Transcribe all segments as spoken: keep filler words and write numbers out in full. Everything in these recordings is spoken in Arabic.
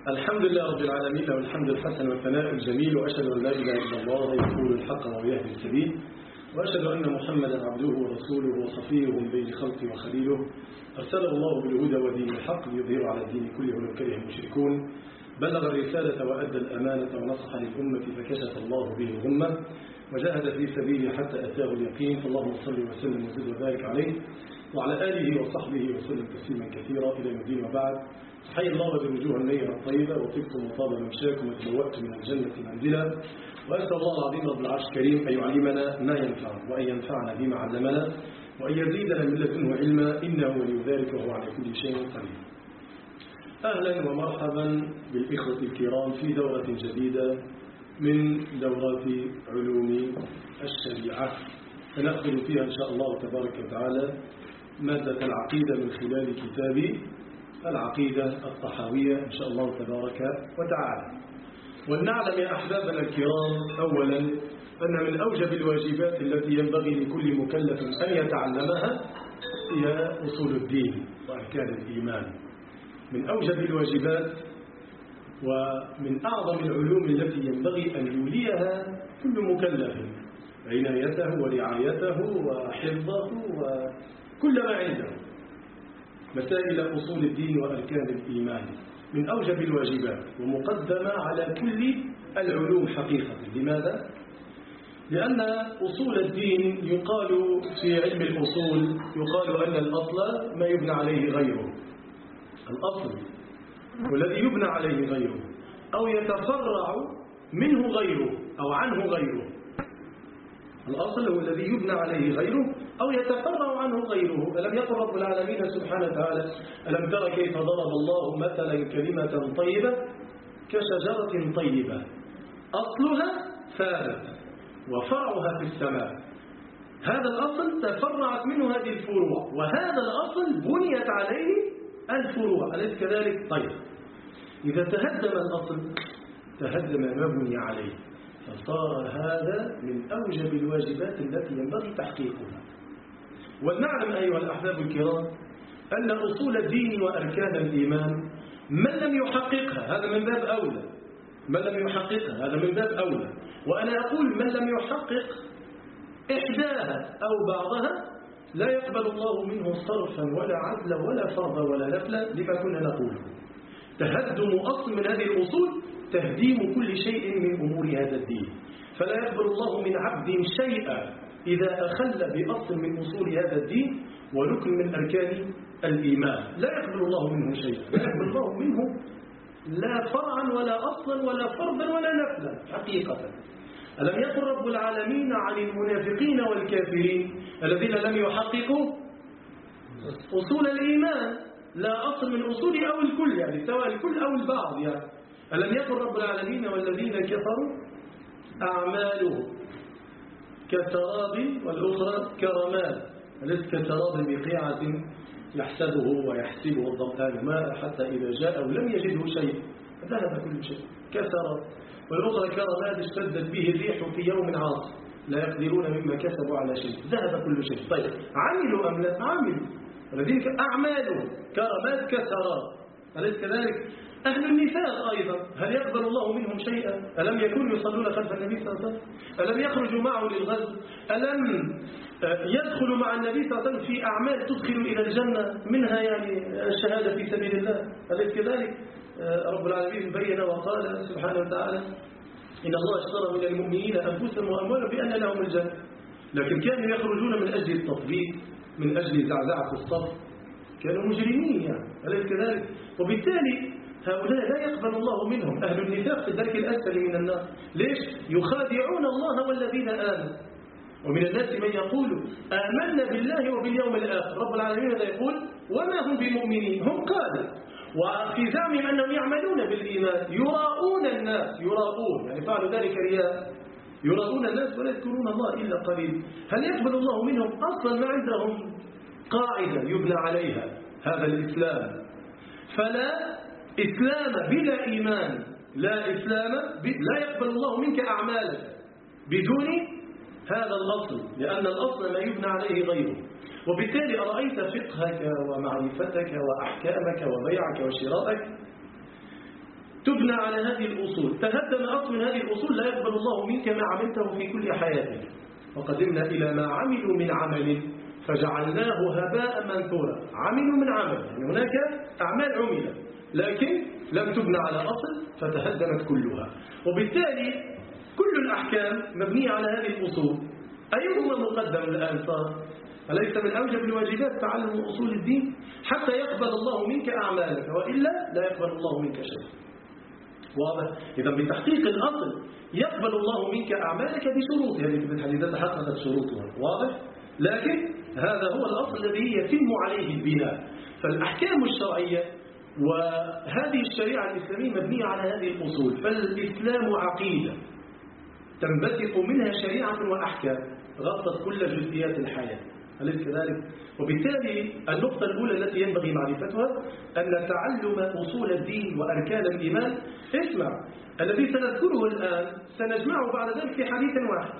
الحمد لله رب العالمين له الحمد الحسن والثناء الجميل، وأشهد أن لا إله إلا الله يقول الحق ويهدي السبيل، وأشهد أن محمدا عبده ورسوله وصفيه من بين خلقه وخليله، أرسله الله بالهدى ودين الحق ليظهره على الدين كله ولو كره المشركون، بلغ الرسالة وأدى الأمانة ونصح للأمة فكشف الله به الغمة، وجاهد في سبيله حتى أتاه اليقين. فاللهم صل وسلم وزد وبارك عليه وعلى آله وصحبه وسلم تسليما كثيرا إلى يوم الدين. وبعد، حي الله بالوجوه النيرة الطيبة، وطبتم وطاب ممشاكم وتبوأتم من الجنة منزلا. وأسأل الله العظيم رب العرش الكريم أن يعلمنا ما ينفعنا، وأن ينفعنا بما علمنا، وأن يزيدنا من لدنه علما، إنه ولي ذلك وهو على كل شيء قدير. أهلا ومرحبا بالإخوة الكرام في دورة جديدة من دورات علوم الشريعة، سنأخذ فيها إن شاء الله تبارك وتعالى مادة العقيدة من خلال كتاب العقيدة الطحاوية إن شاء الله تبارك وتعالى. ولنعلم يا أحبابنا الكرام أولا أن من أوجب الواجبات التي ينبغي لكل مكلف أن يتعلمها هي أصول الدين وأركان الإيمان. من أوجب الواجبات ومن أعظم العلوم التي ينبغي أن يوليها كل مكلف عنايته ورعايته وحفظه وكل ما عنده، مسائل أصول الدين وأركان الإيمان من أوجب الواجبات ومقدمة على كل العلوم حقيقة. لماذا؟ لأن أصول الدين يقال في علم الأصول يقال أن الأصل ما يبنى عليه غيره، الأصل والذي يبنى عليه غيره أو يتفرع منه غيره أو عنه غيره. الأصل هو الذي يبنى عليه غيره أو يتفرع عنه غيره. ألم يقل رب العالمين سبحانه وتعالى: ألم تر كيف ضرب الله مثلا كلمة طيبة كشجرة طيبة أصلها ثابت وفرعها في السماء. هذا الأصل تفرعت منه هذه الفروع، وهذا الأصل بنيت عليه الفروع، أليس كذلك؟ طيب، إذا تهدم الأصل تهدم ما بني عليه، فصار هذا من أوجب الواجبات التي ينبغي تحقيقها. ولنعلم أيها الأحباب الكرام أن أصول الدين وأركان الإيمان من لم يحققها هذا من باب أولى، من لم يحققها هذا من باب أولى. وأنا أقول من لم يحقق إحداها أو بعضها لا يقبل الله منه صرفا ولا عدلا ولا فرضا ولا نفلا، لما كنا نقوله. تهدم أصل من هذه الأصول تهديم كل شيء من أمور هذا الدين، فلا يقبل الله من عبد شيئا إذا أخل بأصل من أصول هذا الدين وركن من أركان الإيمان، لا يقبل الله منه شيئا، لا يقبل الله منه لا فرعا ولا أصلا ولا فرضا ولا نفلا حقيقة. ألم يقل رب العالمين عن المنافقين والكافرين الذين لم يحققوا أصول الإيمان، لا أصل من أصول أو الكل، يعني سواء الكل أو البعض يعني. ألم يقل رب العالمين والذين كفروا أعمالهم كسراب والأخرى كرماد، أليس كسراب بقيعة يحسبه ويحسبه الضمآن ماء حتى إذا جاء لم يجده شيء ذهب كل شيء كسراب، والأخرى كرماد اشتدت به الريح في يوم عاصف لا يقدرون مما كسبوا على شيء ذهب كل شيء. طيب، عملوا أم لا؟ عملوا. الذين أعمالهم كرماد كسراب، أليس كذلك؟ أهل النفاق أيضا هل يقبل الله منهم شيئا؟ ألم يكونوا يصلون خلف النبي صلى الله عليه وسلم؟ ألم يخرجوا معه للغزو؟ ألم يدخلوا مع النبي صلى الله عليه وسلم في أعمال تدخل إلى الجنة منها يعني الشهادة في سبيل الله؟ أليس كذلك؟ رب العالمين بين وقال سبحانه وتعالى: إن الله اشترى من المؤمنين أنفسهم وأموالهم بأن لهم الجنة. لكن كانوا يخرجون من أجل التطبيق، من أجل زعزعة الصف، كانوا مجرمين يعني، أليس كذلك؟ وبالتالي هؤلاء لا يقبل الله منهم، أهل النفاق في الدرك الأسفل من النار. ليش؟ يخادعون الله والذين آمنوا. ومن الناس من يقول آمنا بالله وباليوم الآخر، رب العالمين هذا يقول وما هم بمؤمنين، هم قادة، وفي زعمهم أنهم يعملون بالإيمان يراؤون الناس، يراؤون يعني فعلوا ذلك رياء، يراؤون الناس ولا يذكرون الله إلا قليل. هل يقبل الله منهم؟ أصلا ما عندهم قاعدة يبنى عليها هذا الإسلام. فلا إسلام بلا إيمان، لا إسلام لا يقبل الله منك أعمالك بدون هذا الأصل، لأن الأصل ما يبنى عليه غيره. وبالتالي أرأيت فقهك ومعرفتك وأحكامك وبيعك وشرائك تبنى على هذه الأصول. تهدم أصل من هذه الأصول لا يقبل الله منك ما عملته في كل حياتك. وقدمنا إلى ما عملوا من عمل فجعلناه هباء منثورا. عملوا من عمل، يعني هناك أعمال عملت لكن لم تبنى على أصل فتهدمت كلها. وبالتالي كل الأحكام مبنية على هذه الأصول. أيهما مقدم الآن صار؟ أليس من أوجب الواجبات تعلم أصول الدين حتى يقبل الله منك أعمالك، وإلا لا يقبل الله منك شيء. واضح؟ إذا بتحقيق الأصل يقبل الله منك أعمالك بشروطها التي إذا تحققت شروطها. واضح؟ لكن هذا هو الأصل الذي يتم عليه البناء. فالأحكام الشرعية وهذه الشريعة الإسلامية مبنية على هذه الأصول. فالإسلام عقيدة تنبثق منها شريعة وأحكام غطت كل جزئيات الحياة، أليس كذلك؟ وبالتالي النقطة الأولى التي ينبغي معرفتها أن تعلم أصول الدين وأركان الإيمان، اسمع، الذي سنذكره الآن سنجمعه بعد ذلك في حديث واحد،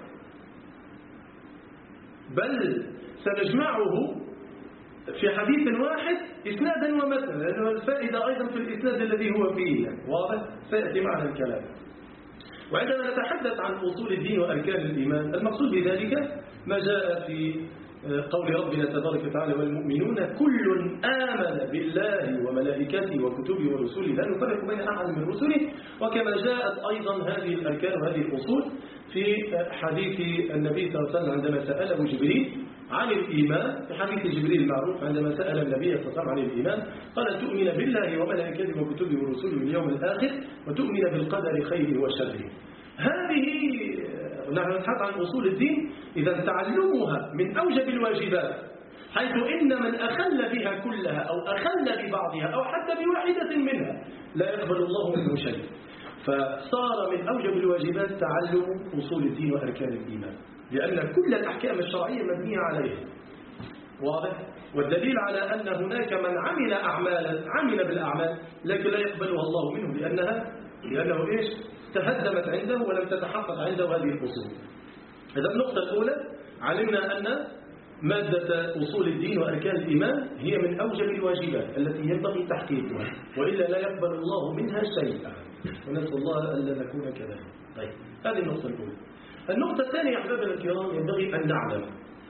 بل سنجمعه في حديث واحد إسنادا ومتنا، لأنه الفائدة أيضا في الإسناد الذي هو فيه. واضح؟ سيأتي معنا الكلام. وعندما نتحدث عن أصول الدين وأركان الإيمان المقصود بذلك ما جاء في قول ربنا تبارك وتعالى والمؤمنون كل آمن بالله وملائكته وكتبه ورسله لا نفرق بين أحد من رسله. وكما جاءت أيضا هذه الأركان وهذه الأصول في حديث النبي صلى الله عليه وسلم عندما سأله جبريل عن الإيمان، في حديث جبريل المعروف عندما سأل النبي صلى الله عليه وسلم عن الإيمان قال تؤمن بالله وملائكته وكتبه ورسله واليوم الآخر وتؤمن بالقدر خيره وشره. هذه نحن نتحدث عن أصول الدين، إذا تعلمها من أوجب الواجبات، حيث إن من أخل بها كلها أو أخل ببعضها أو حتى بواحدة منها لا يقبل الله منه شيء. فصار من أوجب الواجبات تعلم أصول الدين وأركان الإيمان، لأن كل الأحكام الشرعية مبنية عليها. واضح؟ والدليل على أن هناك من عمل أعمالا عمل بالأعمال لكن لا يقبلها الله منه لأنها لأنه إيش؟ تهدمت عنده ولم تتحقق عنده هذه الأصول. إذا النقطة الأولى علمنا أن مادة أصول الدين وأركان الإيمان هي من أوجب الواجبات التي ينبغي تحقيقها، وإلا لا يقبل الله منها شيئا، ونسأل الله ألا نكون كذلك. طيب، هذه النقطة الأولى. النقطة الثانية أحبابنا الكرام ينبغي أن نعلم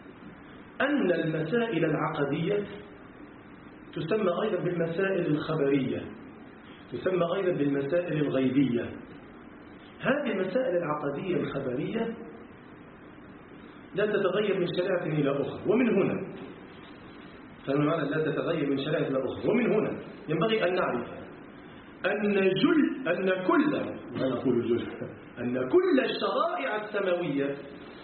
أن المسائل العقدية تسمى أيضا بالمسائل الخبرية، تسمى أيضا بالمسائل الغيبية. هذه المسائل العقدية الخبرية لا تتغير من شريعة إلى أخرى، ومن هنا فالمعنى لا تتغير من شريعة إلى أخرى، ومن هنا ينبغي أن نعرف أن جل أن كل ما نقول جل أن كل الشرائع السماوية،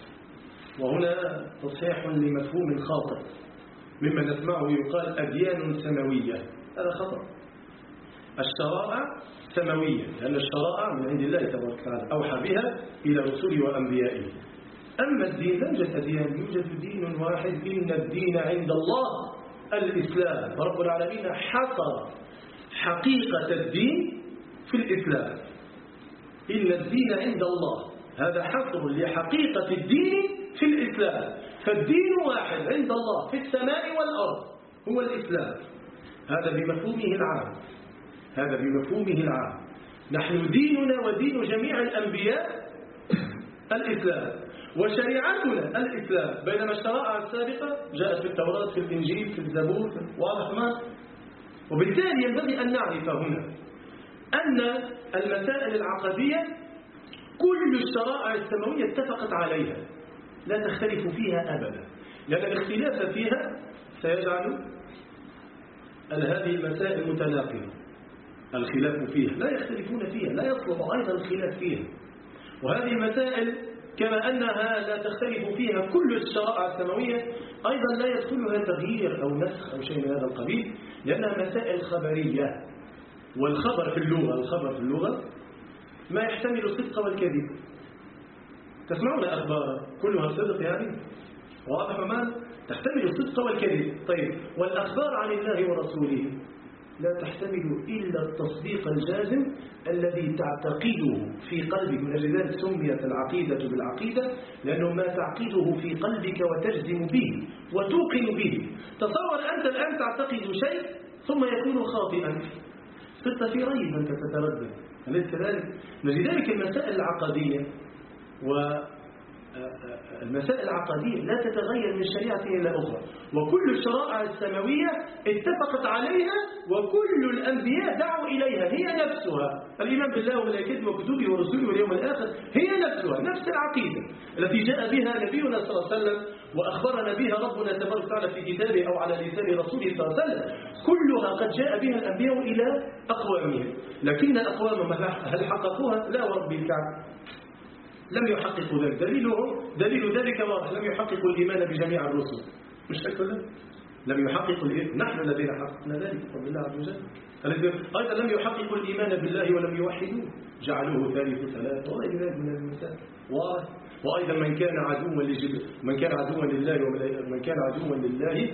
وهنا تصحيح لمفهوم خاطئ مما نسمعه يقال أديان سماوية، هذا خطأ. الشرائع سماوية لأن الشرائع من عند الله تبارك وتعالى أوحى بها إلى رسله وأنبيائه. أما الدين لا يوجد أديان، يوجد دين واحد، إن الدين عند الله الإسلام، ورب العالمين حصر حقيقة الدين في الإسلام. إن الدين عند الله، هذا حصر لحقيقة الدين في الإسلام. فالدين واحد عند الله في السماء والأرض هو الإسلام، هذا بمفهومه العام، هذا بمفهومه العام. نحن ديننا ودين جميع الأنبياء الإسلام، وشريعتنا الإسلام، بينما الشرائع السابقة جاءت في التوراة في الإنجيل في الزبور واضح ما. وبالتالي ينبغي أن نعرف هنا أن المسائل العقدية كل الشرائع السماوية اتفقت عليها لا تختلف فيها أبدا، لأن الاختلاف فيها سيجعل هذه المسائل متناقضة. الخلاف فيها لا يختلفون فيها، لا يطلب أيضا الخلاف فيها. وهذه المسائل كما أنها لا تختلف فيها كل الشرائع السماوية أيضا لا يدخلها تغيير أو نسخ أو شيء من هذا القبيل، لأنها مسائل خبرية. والخبر في اللغة الخبر في اللغة ما يحتمل الصدق والكذب. تسمعون أخبار كلها صدق يعني واضح ما تحتمل الصدق والكذب. طيب، والأخبار عن الله ورسوله لا تحتمل إلا التصديق الجازم الذي تعتقده في قلبك. من أجل ذلك سميت العقيدة بالعقيدة، لأنه ما تعقده في قلبك وتجزم به وتوقن به. تصور أنت الآن تعتقد شيء ثم يكون خاطئا، صرت في ريب أنت تتردد. أليس كذلك؟ لذلك المسائل العقدية والمسائل العقدية لا تتغير من شريعة إلى أخرى، وكل الشرائع السماوية اتفقت عليها وكل الأنبياء دعوا إليها، هي نفسها الإيمان بالله وملائكته وكتبه ورسوله واليوم الآخر، هي نفسها نفس العقيدة التي جاء بها نبينا صلى الله عليه وسلم وأخبرنا بها ربنا تبارك وتعالى في كتابه أو على لسان رسوله صلى الله عليه وسلم، كلها قد جاء بها الأنبياء إلى أقوامهم، لكن أقوامهم هل حققوها؟ لا ورب الكعبة لم يحققوا ذلك. دليله دليل ذلك واضح، لم يحققوا الإيمان بجميع الرسل، مش هكذا؟ لم يحققوا الإيمان، نحن الذين حققنا ذلك بفضل الله عز وجل. أيضا لم يحققوا الإيمان بالله ولم يوحدوه، جعلوه ثالث ثلاثة وغير ذلك من المثال واضح. وأيضا من كان عدوا لجبريل، من كان عدوا لله ومن كان عدوا لله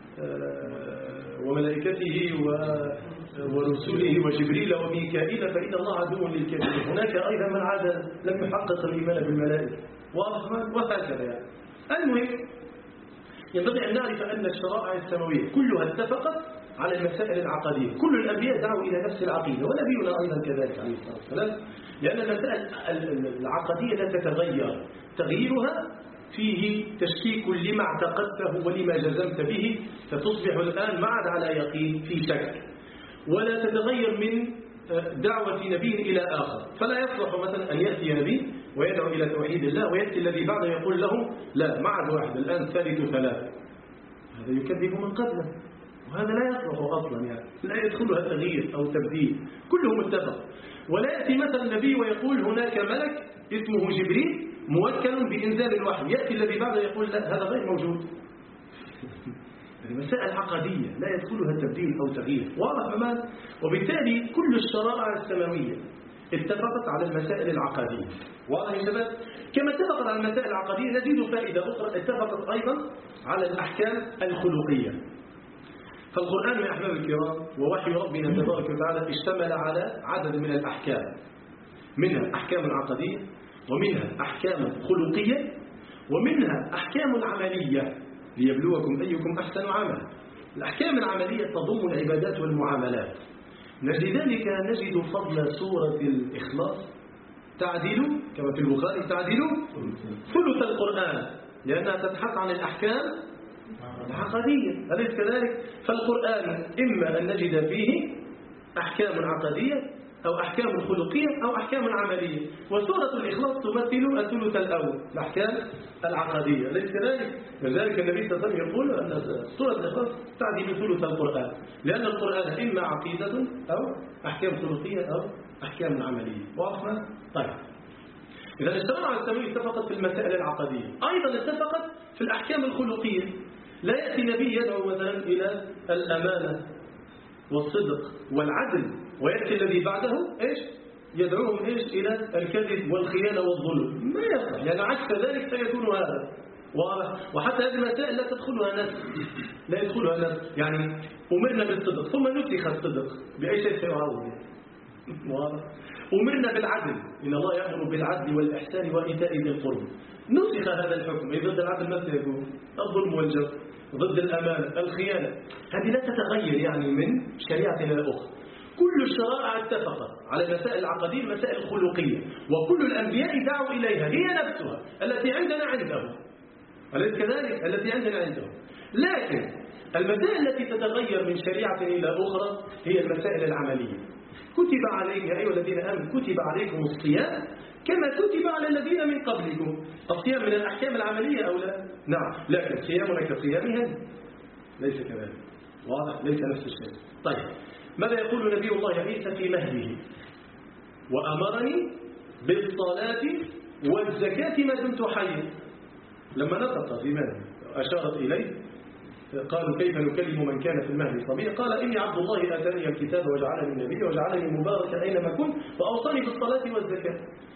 وملائكته ورسوله وجبريل وميكائيل فإن الله عدو للكافرين. هناك أيضا من عاد لم يحقق الإيمان بالملائكة وهكذا يعني. المهم ينبغي أن نعرف أن الشرائع السماوية كلها اتفقت على المسائل العقدية، كل الأنبياء دعوا إلى نفس العقيدة ونبينا أيضا كذلك عليه الصلاة والسلام، لأن المسائل العقدية لا تتغير، تغييرها فيه تشكيك لما اعتقدته ولما جزمت به، فتصبح الآن ما عاد على يقين في شك، ولا تتغير من دعوة نبي إلى آخر. فلا يصلح مثلا أن يأتي نبي ويدعو إلى توحيد الله ويأتي الذي بعده يقول له لا ما عاد واحد الآن ثالث ثلاثة، هذا يكذب من قبله، وهذا لا يصلح أصلا يعني، لا يدخلها تغيير أو تبديل، كله متفق. ولا يأتي مثلا نبي ويقول هناك ملك اسمه جبريل موكل بإنزال الوحي، يأتي الذي بعده يقول لا هذا غير موجود. مسائل عقدية لا يدخلها تبديل أو تغيير، واضح تماما. وبالتالي كل الشرائع السماوية اتفقت على المسائل العقدية، واضح يا شباب؟ كما اتفقت على المسائل العقدية نزيد فائدة أخرى، اتفقت أيضا على الأحكام الخلقية. فالقرآن يا أحباب الكرام ووحي ربنا تبارك وتعالى اشتمل على عدد من الأحكام، منها أحكام عقدية ومنها أحكام خلقية ومنها أحكام عملية ليبلوكم أيكم أحسن عملا. الأحكام العملية تضم العبادات والمعاملات، لذلك نجد فضل سورة الإخلاص تعدل كما في البخاري تعدل ثلث القرآن، لأنها تتحدث عن الأحكام العقدية، أليس كذلك؟ فالقرآن إما أن نجد فيه أحكام عقدية أو أحكام خلقية أو أحكام عملية، وسورة الإخلاص تمثل الثلث الأول الأحكام العقدية، أليس كذلك؟ لذلك النبي صلى الله عليه وسلم يقول أن سورة الإخلاص تعدل ثلث القرآن، لأن القرآن إما عقيدة أو أحكام خلقية أو أحكام عملية، واضح؟ طيب إذا الشرائع السماوية اتفقت في المسائل العقدية، أيضا اتفقت في الأحكام الخلقية. لا يأتي نبي يدعو مثلا إلى الأمانة والصدق والعدل ويأتي الذي بعده إيش؟ يدعوهم إيش؟ إلى الكذب والخيانة والظلم، ما يصح، لأن عكس ذلك سيكون هذا واضح. وحتى هذه المسائل لا تدخلها نفس، لا يدخلها نفس، يعني أمرنا بالصدق ثم نسخ الصدق بأي شيء سيعوض واضح. أمرنا بالعدل، إن الله يأمر بالعدل والإحسان وإيتاء ذي القربى، نسخ هذا الحكم، أي ضد العدل ما سيكون؟ الظلم والجور، ضد الأمانة الخيانة، هذه لا تتغير يعني من شريعة إلى أخرى. كل الشرائع اتفقت على المسائل العقدية المسائل الخلقية، وكل الأنبياء دعوا إليها، هي نفسها التي عندنا عندهم، أليس كذلك؟ التي عندنا عندهم. لكن المسائل التي تتغير من شريعة إلى أخرى هي المسائل العملية. كتب عليكم يا أيها الذين آمنوا كتب عليكم الصيام كما كتب على الذين من قبلكم. الصيام من الأحكام العملية أو لا؟ نعم، لكن صيامنا كصيامهم ليس كذلك، واضح؟ ليس نفس الشيء. طيب ماذا يقول نبي الله عيسى في مهده؟ وأمرني بالصلاة والزكاة ما دمت حيا. لما نطق في مهده أشارت إليه، قالوا كيف نكلم من كان في المهد صبيا؟ قال إني عبد الله آتاني الكتاب وجعلني نبيا وجعلني مباركا أينما كنت وأوصاني بالصلاة والزكاة.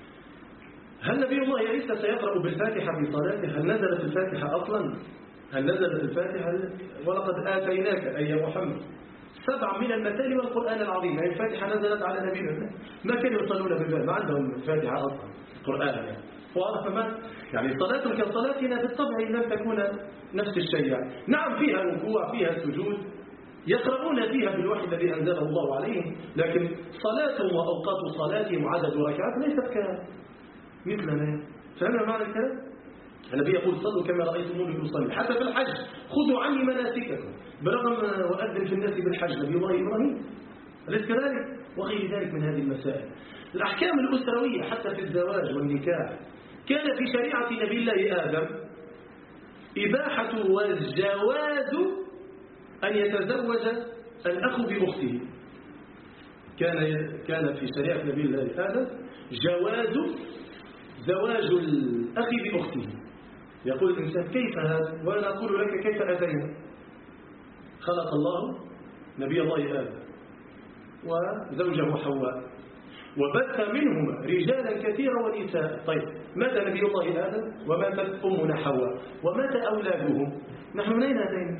هل نبي الله عيسى سيقرأ بالفاتحة في صلاته؟ هل نزلت الفاتحة أصلا؟ هل نزلت الفاتحة؟ ولقد آتيناك أي محمد سبع من المثال والقرآن العظيم. يعني الفاتحة نزلت على نبينا، ما كانوا يصلون بالله، ما عندهم الفاتحة أصلا قرآن يعني. واضح ما؟ يعني صلاة كصلاتنا بالطبع لم تكون نفس الشيء يعني. نعم فيها ركوع فيها سجود يقرؤون فيها بالوحي الذي أنزله الله عليهم، لكن صلاتهم وأوقات صلاتهم وعدد ركعات ليست كمثلنا. فهمنا معنى الكلام؟ النبي يقول صلوا كما رأيتموني يصلي. حتى في الحج خذوا عني مناسككم، برغم وأذن في الناس بالحج نبي الله إبراهيم، أليس كذلك؟ وغير ذلك من هذه المسائل. الأحكام الأسروية حتى في الزواج والنكاح كان في شريعة نبي الله آدم إباحة والجواز أن يتزوج الأخ بأخته. كان كان في شريعة نبي الله آدم جواز زواج الأخ بأخته. يقول الإنسان كيف هذا؟ وأنا أقول لك كيف أتينا. خلق الله نبي الله آدم وزوجه حواء وبث منهما رجالا كثيرا ونساء. طيب مات نبي الله آدم وماتت أمنا حواء ومات أولادهم، نحن من أين أتينا؟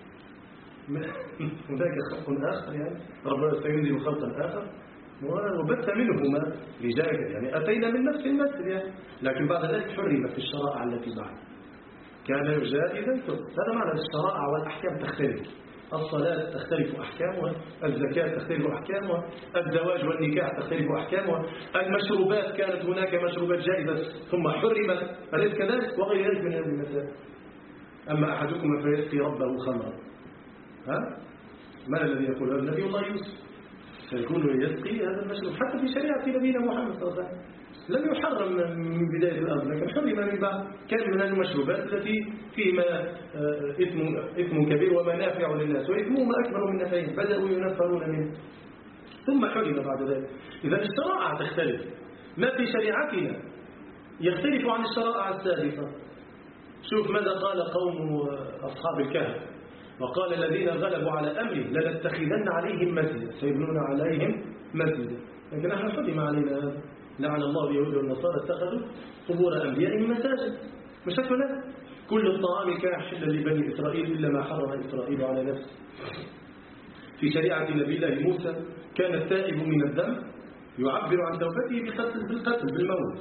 هناك خلق آخر، يعني ربنا سينزل خلقا آخر وبث منهما رجالا، يعني أتينا من نفس المثل يعني. لكن بعد ذلك حرمت في الشرائع التي بعد، كان جائزا. هذا معنى الشرائع والأحكام تختلف. الصلاة تختلف أحكامها، الزكاة تختلف أحكامها، الزواج والنكاح تختلف أحكامها، المشروبات كانت هناك مشروبات جائزة ثم حرمت، أليس كذلك؟ وغير ذلك من هذه المسائل. أما أحدكم فيسقي ربه خمرا، ها؟ ما الذي يقول هذا؟ نبي الله يوسف سيكون يسقي هذا المشروب. حتى في شريعة نبينا محمد صلى الله عليه وسلم لم يحرم من بداية الأمر، لكن حرم من بعد. كان من المشروبات التي فيما إثم, إثم كبير ومنافع للناس وإثمهما أكبر من نفعهم، بدأوا ينفرون منه ثم حرم بعد ذلك. إذا الشرائع تختلف. ما في شريعتنا يختلف عن الشرائع السابقة. شوف ماذا قال قوم أصحاب الكهف، وقال الذين غلبوا على أمره لنتخذن عليهم مسجدا، سيبنون عليهم مسجدا. لكن نحن حرم علينا هذا. لعن الله اليهود والنصارى اتخذوا قبور أنبيائهم مساجد. مش هكذا؟ كل الطعام كان حلا لبني إسرائيل إلا ما حرم إسرائيل على نفسه. في شريعة نبي الله موسى كان التائب من الذنب يعبر عن توبته بقتل بالقتل بالموت.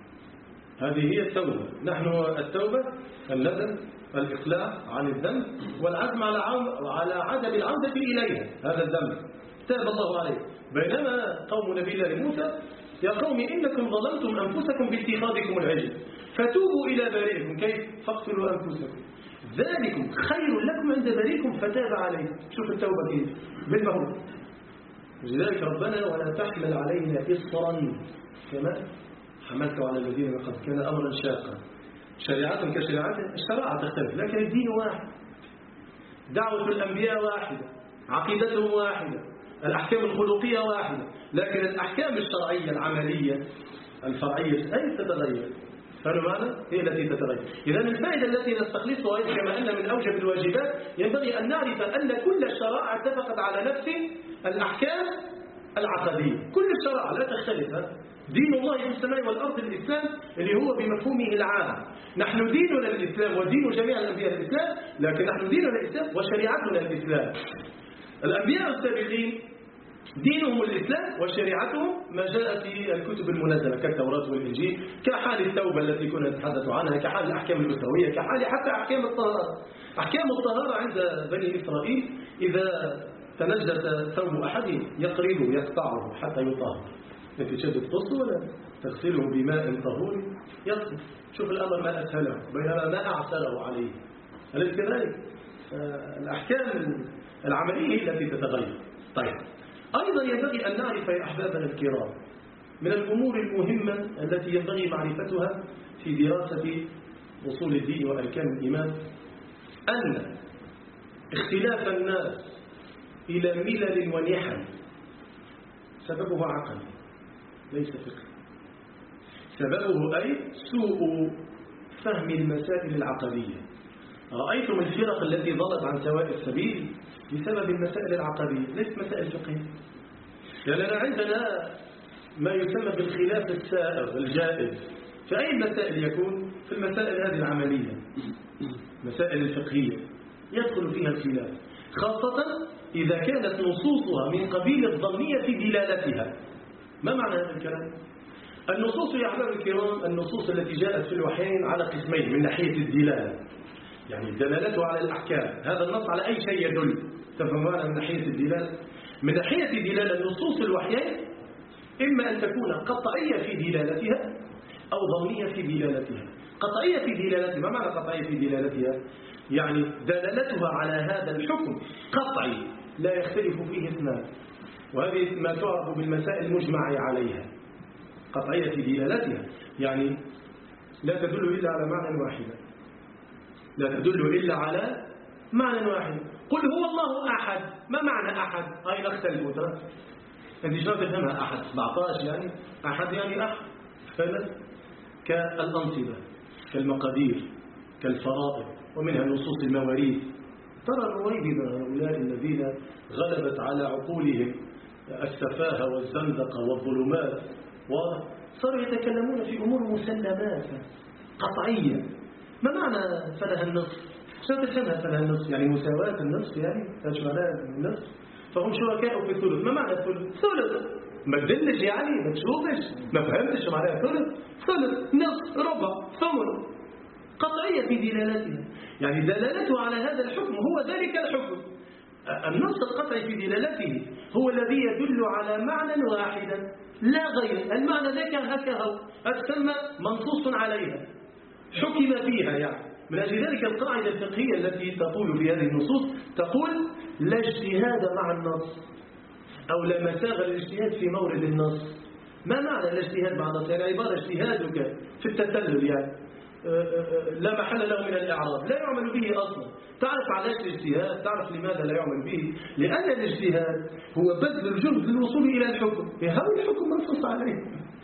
هذه هي التوبة. نحن التوبة الندم، الإقلاع عن الذنب والعزم على على عدم العودة إليها، هذا الذنب تاب الله عليه. بينما قوم نبي الله موسى يا قوم إنكم ظلمتم أنفسكم باتخاذكم العجل فتوبوا إلى بارئكم كيف فاقتلوا أنفسكم ذلكم خير لكم عند بارئكم فتاب عليه. شوف التوبة كيف بالمهور. لذلك ربنا ولا تحمل علينا إصرا كما حملت على الذين من قبل كان أمرا شاقا. شريعة كشريعة الشرائع تختلف لكن الدين واحد، دعوة الأنبياء واحدة، عقيدتهم واحدة، الأحكام الخلقية واحدة، لكن الأحكام الشرعية العملية الفرعية أي تتغير. فالمعنى هي التي تتغير. إذا الفائدة التي نستخلصها كما أن من أوجب الواجبات ينبغي أن نعرف أن كل الشرائع اتفقت على نفس الأحكام العقدية. كل الشرائع لا تختلف. دين الله في السماء والأرض الإسلام اللي هو بمفهومه العام. نحن ديننا الإسلام ودين جميع الأنبياء الإسلام، لكن نحن ديننا الإسلام وشريعتنا الإسلام. الأنبياء السابقين دينهم الإسلام وشريعتهم ما جاء في الكتب المنزلة كالتوراة والإنجيل، كحال التوبة التي كنا نتحدث عنها، كحال الأحكام الأسروية، كحال حتى أحكام الطهارة. أحكام الطهارة عند بني إسرائيل إذا تنجس ثوب أحدهم يقربه يقطعه حتى يطهر، لكن شد القص ولا تغسله بماء طهور يطهر. شوف الأمر ما أسهله بينما ما أعسره عليه. أليس كذلك؟ الأحكام العملية هي التي تتغير. طيب أيضا ينبغي أن نعرف يا أحبابنا الكرام من الأمور المهمة التي ينبغي معرفتها في دراسة أصول الدين وأركان الإيمان أن اختلاف الناس إلى ملل ونحل سببه عقل ليس فقه. سببه أي سوء فهم المسائل العقدية. رأيتم الفرق التي ضلت عن سواء السبيل بسبب المسائل العقدية ليست مسائل فقهية. لأننا عندنا ما يسمى بالخلاف السائغ الجائز. في أي مسائل يكون؟ في المسائل هذه العملية، مسائل الفقهية يدخل فيها الخلاف، خاصة إذا كانت نصوصها من قبيل الظنية في دلالتها. ما معنى هذا الكلام؟ النصوص يا أحباب الكرام النصوص التي جاءت في الوحيين على قسمين من ناحية الدلالة، يعني دلالته على الأحكام، هذا النص على أي شيء يدل، تفهمون من ناحية الدلالة؟ من ناحية الدلالة نصوص الوحيين إما أن تكون قطعية في دلالتها أو ظنية في دلالتها. قطعية في دلالتها، ما معنى قطعية في دلالتها؟ يعني دلالتها على هذا الحكم قطعي لا يختلف فيه اثنان، وهذه ما تعرف بالمسائل المجمع عليها. قطعية في دلالتها يعني لا تدل إلا على معنى واحد، لا تدل إلا على معنى واحد. قل هو الله أحد، ما معنى أحد؟ هاي لا اختلفوا ترى. أنت شو تفهمها أحد؟ سبعة عشر يعني أحد يعني أحد، فهمت؟ كالأنصبة، كالمقادير، كالفرائض، ومنها نصوص المواريث. ترى الرويبضة هؤلاء الذين غلبت على عقولهم السفاهة والزندقة والظلمات، وصاروا يتكلمون في أمور مسلمات قطعية. ما معنى فلها النصف؟ شو تفهمها فلها النصف؟ يعني مساواة النصف، يعني تشملها النصف، فهم شركاء في الثلث. ما معنى الثلث؟ ثلث، ما تدلش يعني، ما تشوفش، ما فهمتش معناها ثلث. ثلث، نصف، ربع، ثمن. قطعية في دلالتها، يعني دلالته على هذا الحكم هو ذلك الحكم. النص القطعي في دلالته هو الذي يدل على معنى واحدا لا غير. المعنى ذاك هكذا تسمى منصوص عليها، حكم فيها. يعني من أجل ذلك القاعدة الفقهية التي تقول في هذه النصوص تقول لا اجتهاد مع النص، أو لا مساغ الاجتهاد في مورد النص. ما معنى الاجتهاد مع النص؟ يعني عبارة اجتهادك في التسلل يعني لا محل له من الإعراب، لا يعمل به أصلا. تعرف علاش الاجتهاد؟ تعرف لماذا لا يعمل به؟ لأن الاجتهاد هو بذل الجهد للوصول إلى الحكم، هذا الحكم منصوص عليه.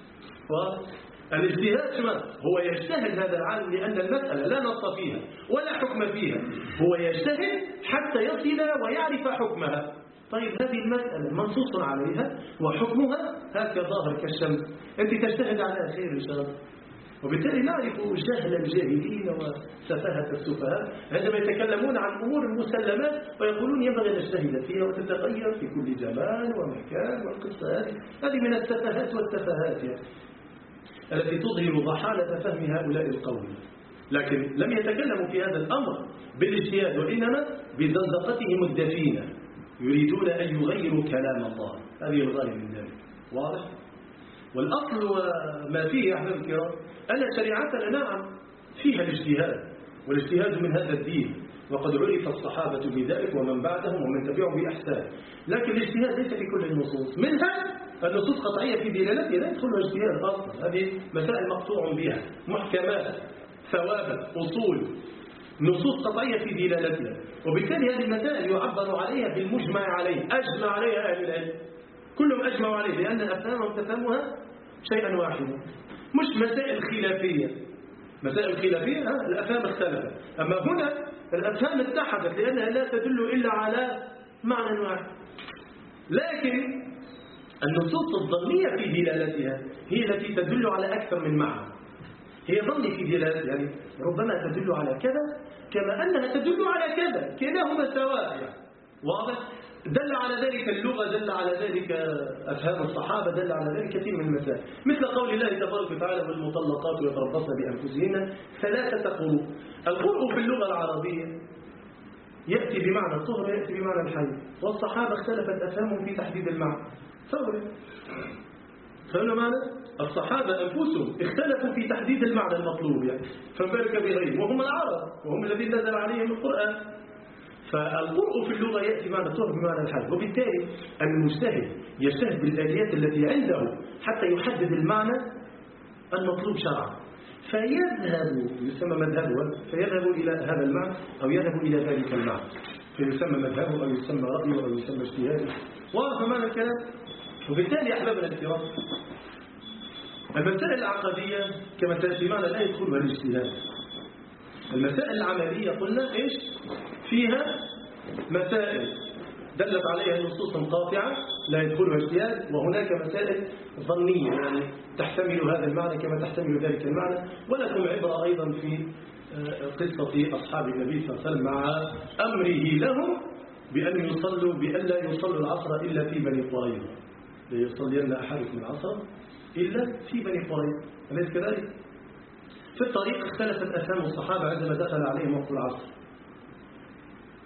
الاجتهاد شو هو؟ يجتهد هذا العالم لأن المسألة لا نص فيها ولا حكم فيها، هو يجتهد حتى يصل ويعرف حكمها. طيب هذه المسألة منصوص عليها وحكمها هكذا ظاهر كالشمس، أنت تجتهد على خير إن شاء الله. وبالتالي نعرف جهل الجاهلين وسفاهة السفهاء عندما يتكلمون عن أمور المسلمات ويقولون ينبغي أن نجتهد فيها وتتغير في كل زمان ومكان والقصة هذه. هذه من السفاهات والتفاهات يعني التي تظهر ضحالة فهم هؤلاء القوم. لكن لم يتكلموا في هذا الأمر بالاجتهاد، وإنما بزندقتهم الدفينة، يريدون أن يغيروا كلام الله. هذه الغاية من ذلك. واضح؟ والأصل وما فيه يا أحباب الكرام أن شريعتنا نعم فيها الاجتهاد، والاجتهاد من هذا الدين، وقد عرف الصحابة بذلك ومن بعدهم ومن تبعهم بإحسان. لكن الاجتهاد ليس في كل النصوص، منها النصوص قطعية في دلالتها لا يدخلها اجتهاد أصلا. هذه مسائل مقطوع بها، محكمات، ثوابت، أصول، نصوص قطعية في دلالتها. وبالتالي هذه المسائل يعبر عليها بالمجمع عليه، أجمع عليها أهل العلم، كلهم أجمعوا عليه لأن أفهامهم تفهمها شيئا واحدا، مش مسائل خلافية. مسائل خلافية الأفهام اختلفت، أما هنا الأفهام اتحدت لأنها لا تدل إلا على معنى واحد. لكن النصوص الظنية في دلالتها هي التي تدل على أكثر من معنى. هي ظني في دلالتها، يعني ربما تدل على كذا كما أنها تدل على كذا، كلاهما سواء يعني. واضح؟ دل على ذلك اللغة، دل على ذلك أفهام الصحابة، دل على ذلك كثير من المسائل، مثل قول الله تبارك وتعالى والمطلقات يتربصن بأنفسهن ثلاثة قروء. القرء في اللغة العربية يأتي بمعنى الطهر ويأتي بمعنى الحيض، والصحابة اختلفت أفهامهم في تحديد المعنى. فهمنا فهمنا معنى؟ الصحابة أنفسهم اختلفوا في تحديد المعنى المطلوب يعني، فبارك بغيرهم، وهم العرب وهم الذين نزل عليهم القرآن. فالقرء في اللغة يأتي بمعنى الطهر بمعنى الحيض، وبالتالي المجتهد يجتهد بالآليات التي عنده حتى يحدد المعنى المطلوب شرعا، فيذهب يسمى مذهبه، فيذهب إلى هذا المعنى أو يذهب إلى ذلك المعنى، فيسمى مذهبه أو يسمى رأيه أو يسمى اجتهاده. واضح معنى الكلام؟ وبالتالي أحبابنا الكرام المسائل العقدية كما تأتي معنا لا يدخلها الاجتهاد. المسائل العملية قلنا إيش؟ فيها مسائل دلت عليها النصوص قاطعة لا يدخلها اجتهاد، وهناك مسائل ظنية يعني تحتمل هذا المعنى كما تحتمل ذلك المعنى. ولكم عبرة أيضا في قصة أصحاب النبي صلى الله عليه وسلم مع أمره لهم بأن يصلوا بأن لا يصلوا العصر إلا في بني قريظة، لا يصلين أحدكم العصر إلا في بني قريظة، أليس كذلك؟ في الطريق اختلفت أفهام الصحابة عندما دخل عليهم وقت العصر،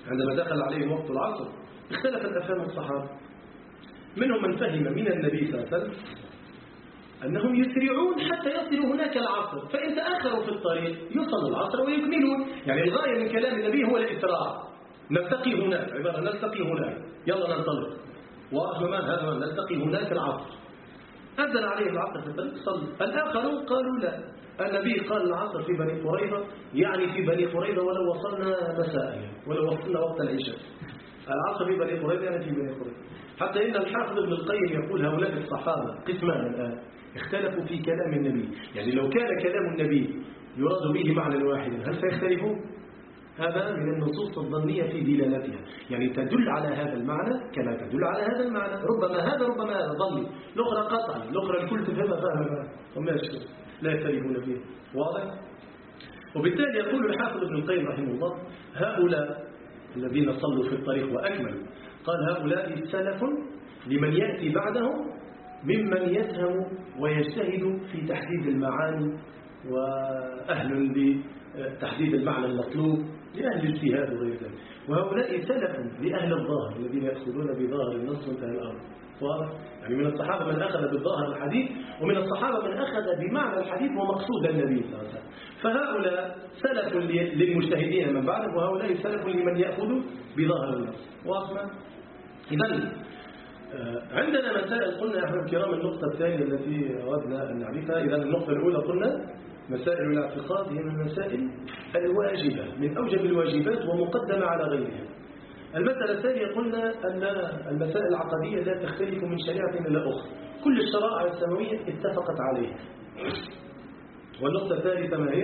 عندما دخل عليهم وقت العصر اختلفت أفهام الصحابة. منهم من فهم من النبي صلى الله عليه وسلم أنهم يسرعون حتى يصلوا هناك العصر، فإن تأخروا في الطريق يوصلوا العصر ويكملون. يعني الغاية من كلام النبي هو الإسراع. نلتقي هناك، عبارة نلتقي هناك، يلا ننطلق. واضح ما هذا؟ نلتقي هناك العصر. أذن عليه العصر في الطريق صلى. الآخرون قالوا لا، النبي قال العصر في بني قريظة، يعني في بني قريظة ولو وصلنا مساء، ولو وصلنا وقت العشاء. العصر في بني قريظة يعني في بني قريظة. حتى إن الحافظ ابن القيم يقول هؤلاء الصحابة قسمان الآن اختلفوا في كلام النبي. يعني لو كان كلام النبي يراد به معنى واحد هل سيختلفون؟ هذا من النصوص الظنية في دلالتها، يعني تدل على هذا المعنى كما تدل على هذا المعنى، ربما هذا ربما هذا ظني، الأخرى قطعي، الأخرى الكل تفهمها فهمها وما يشكل لا يختلفون فيه. واضح؟ وبالتالي يقول الحافظ ابن القيم رحمه الله هؤلاء الذين صلوا في الطريق وأكملوا، قال هؤلاء سلف لمن يأتي بعدهم ممن يفهم ويجتهد في تحديد المعاني وأهل بتحديد المعنى المطلوب لأهل الاجتهاد وغير ذلك. وهؤلاء سلف لأهل الظاهر الذين يأخذون بظاهر النص وانتهى الأمر. واضح؟ يعني من الصحابة من أخذ بالظاهر الحديث، ومن الصحابة من أخذ بمعنى الحديث ومقصود النبي صلى الله عليه وسلم. فهؤلاء سلف للمجتهدين من بعد، وهؤلاء سلف لمن يأخذ بظاهر النص. واضح؟ إذن عندنا مسائل قلنا احنا الكرام. النقطة الثانية التي أردنا أن نعرفها، إذن النقطة الأولى قلنا مسائل الاعتقاد هي من المسائل الواجبة، من أوجب الواجبات ومقدمة على غيرها. المسألة الثانية قلنا أن المسائل العقدية لا تختلف من شريعة إلى أخرى، كل الشرائع السماوية اتفقت عليها. والنقطة الثالثة ما هي؟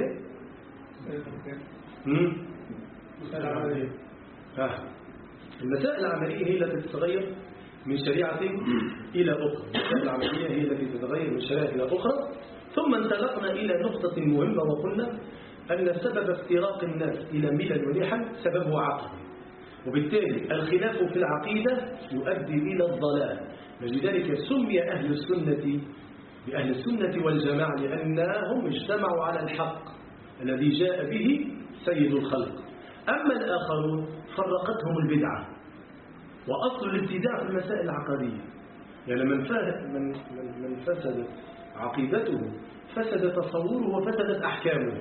المسائل العملية هي التي تتغير من شريعة إلى أخرى. المسائل العملية هي التي تتغير من شريعة إلى أخرى. ثم انطلقنا إلى نقطة مهمة وقلنا أن سبب افتراق الناس إلى ملل ونحل سببه عقل، وبالتالي الخلاف في العقيدة يؤدي إلى الضلال. لذلك سمي أهل السنة بأهل السنة والجماعة لأنهم اجتمعوا على الحق الذي جاء به سيد الخلق. أما الآخرون فرقتهم البدعة، وأصل الابتداع في المسائل العقدية. يعني من من من فسدت عقيدته فسد تصوره وفسدت أحكامه.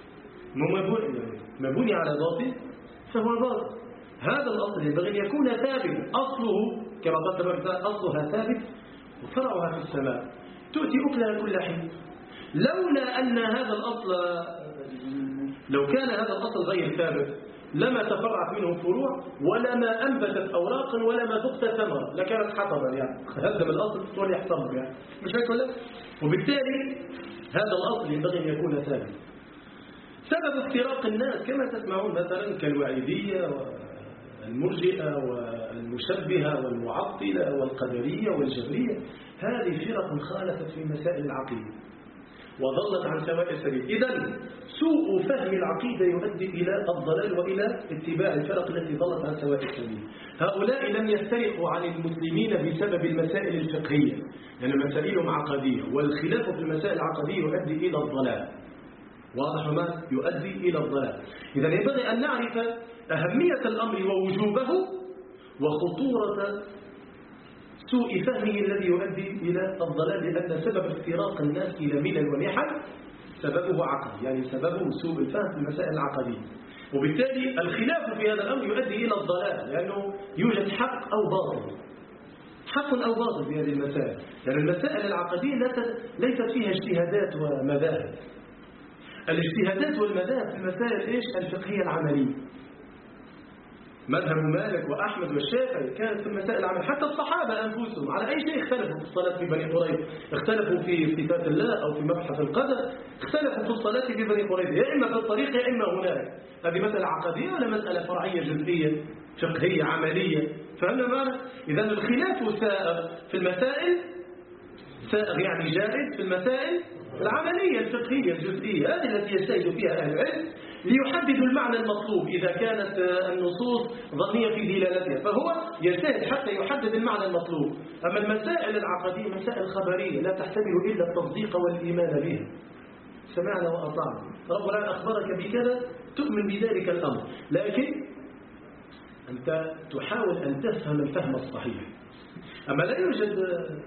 ما بني على باطل فهو باطل. هذا الأصل ينبغي أن يكون ثابت، أصله كما قال تبارك أصلها ثابت وفرعها في السماء تؤتي أكلها كل حين. لولا أن هذا الأصل لو كان هذا الأصل غير ثابت لما تفرعت منه فروع ولما أنبتت أوراقا ولما ذقت ثمرة، لكانت حطبا. يعني هدم الأصل تولي يحتضر، يعني مش هيك ولا؟ وبالتالي هذا الأصل ينبغي أن يكون ثابت. سبب افتراق الناس كما تسمعون مثلا كالوعيدية والمرجئة والمشبهة والمعطلة والقدرية والجبرية، هذه فرق خالفت في مسائل العقيدة وضلت عن سواء السبيل. إذن سوء فهم العقيدة يؤدي إلى الضلال وإلى اتباع الفرق التي ضلت عن سواء السبيل. هؤلاء لم يفترقوا عن المسلمين بسبب المسائل الفقهية، لأن يعني مسائلهم عقدية، والخلاف في المسائل العقدية يؤدي إلى الضلال. واضح ما يؤدي إلى الضلال. إذن ينبغي أن نعرف أهمية الأمر ووجوبه وخطورة سوء فهمه الذي يؤدي إلى الضلال، لأن سبب افتراق الناس إلى ملل ونحل سببه عقل، يعني سببه سوء الفهم في المسائل العقدية. وبالتالي الخلاف في هذا الأمر يؤدي إلى الضلال، لأنه يوجد حق أو باطل، حق أو باطل في هذه المسائل. لأن المسائل العقدية ليست فيها اجتهادات ومذاهب. الاجتهادات والمذاهب في المسائل إيش؟ الفقهية العملية. مذهب مالك وأحمد والشافعي كانت في المسائل العملية. حتى الصحابة أنفسهم على أي شيء اختلفوا. في الصلاة في بني قريظة اختلفوا في صفات الله أو في مبحث القدر، اختلفوا في الصلاة في بني قريظة، يا إما في الطريق يا إما هناك. هذه مسألة عقدية ولا مسألة فرعية جزئية فقهية عملية؟ فهمنا معنى؟ إذن الخلاف سائغ في المسائل، سائغ يعني جائز في المسائل العملية الفقهية الجزئية، هذه التي يجتهد فيها أهل العلم ليحددوا المعنى المطلوب إذا كانت النصوص ظنية في دلالتها، فهو يجتهد حتى يحدد المعنى المطلوب. أما المسائل العقدية مسائل خبرية لا تحتمل إلا التصديق والإيمان بها. سمعنا وأطعنا، رب العالمين أخبرك بكذا تؤمن بذلك الأمر، لكن أنت تحاول أن تفهم الفهم الصحيح. أما لا يوجد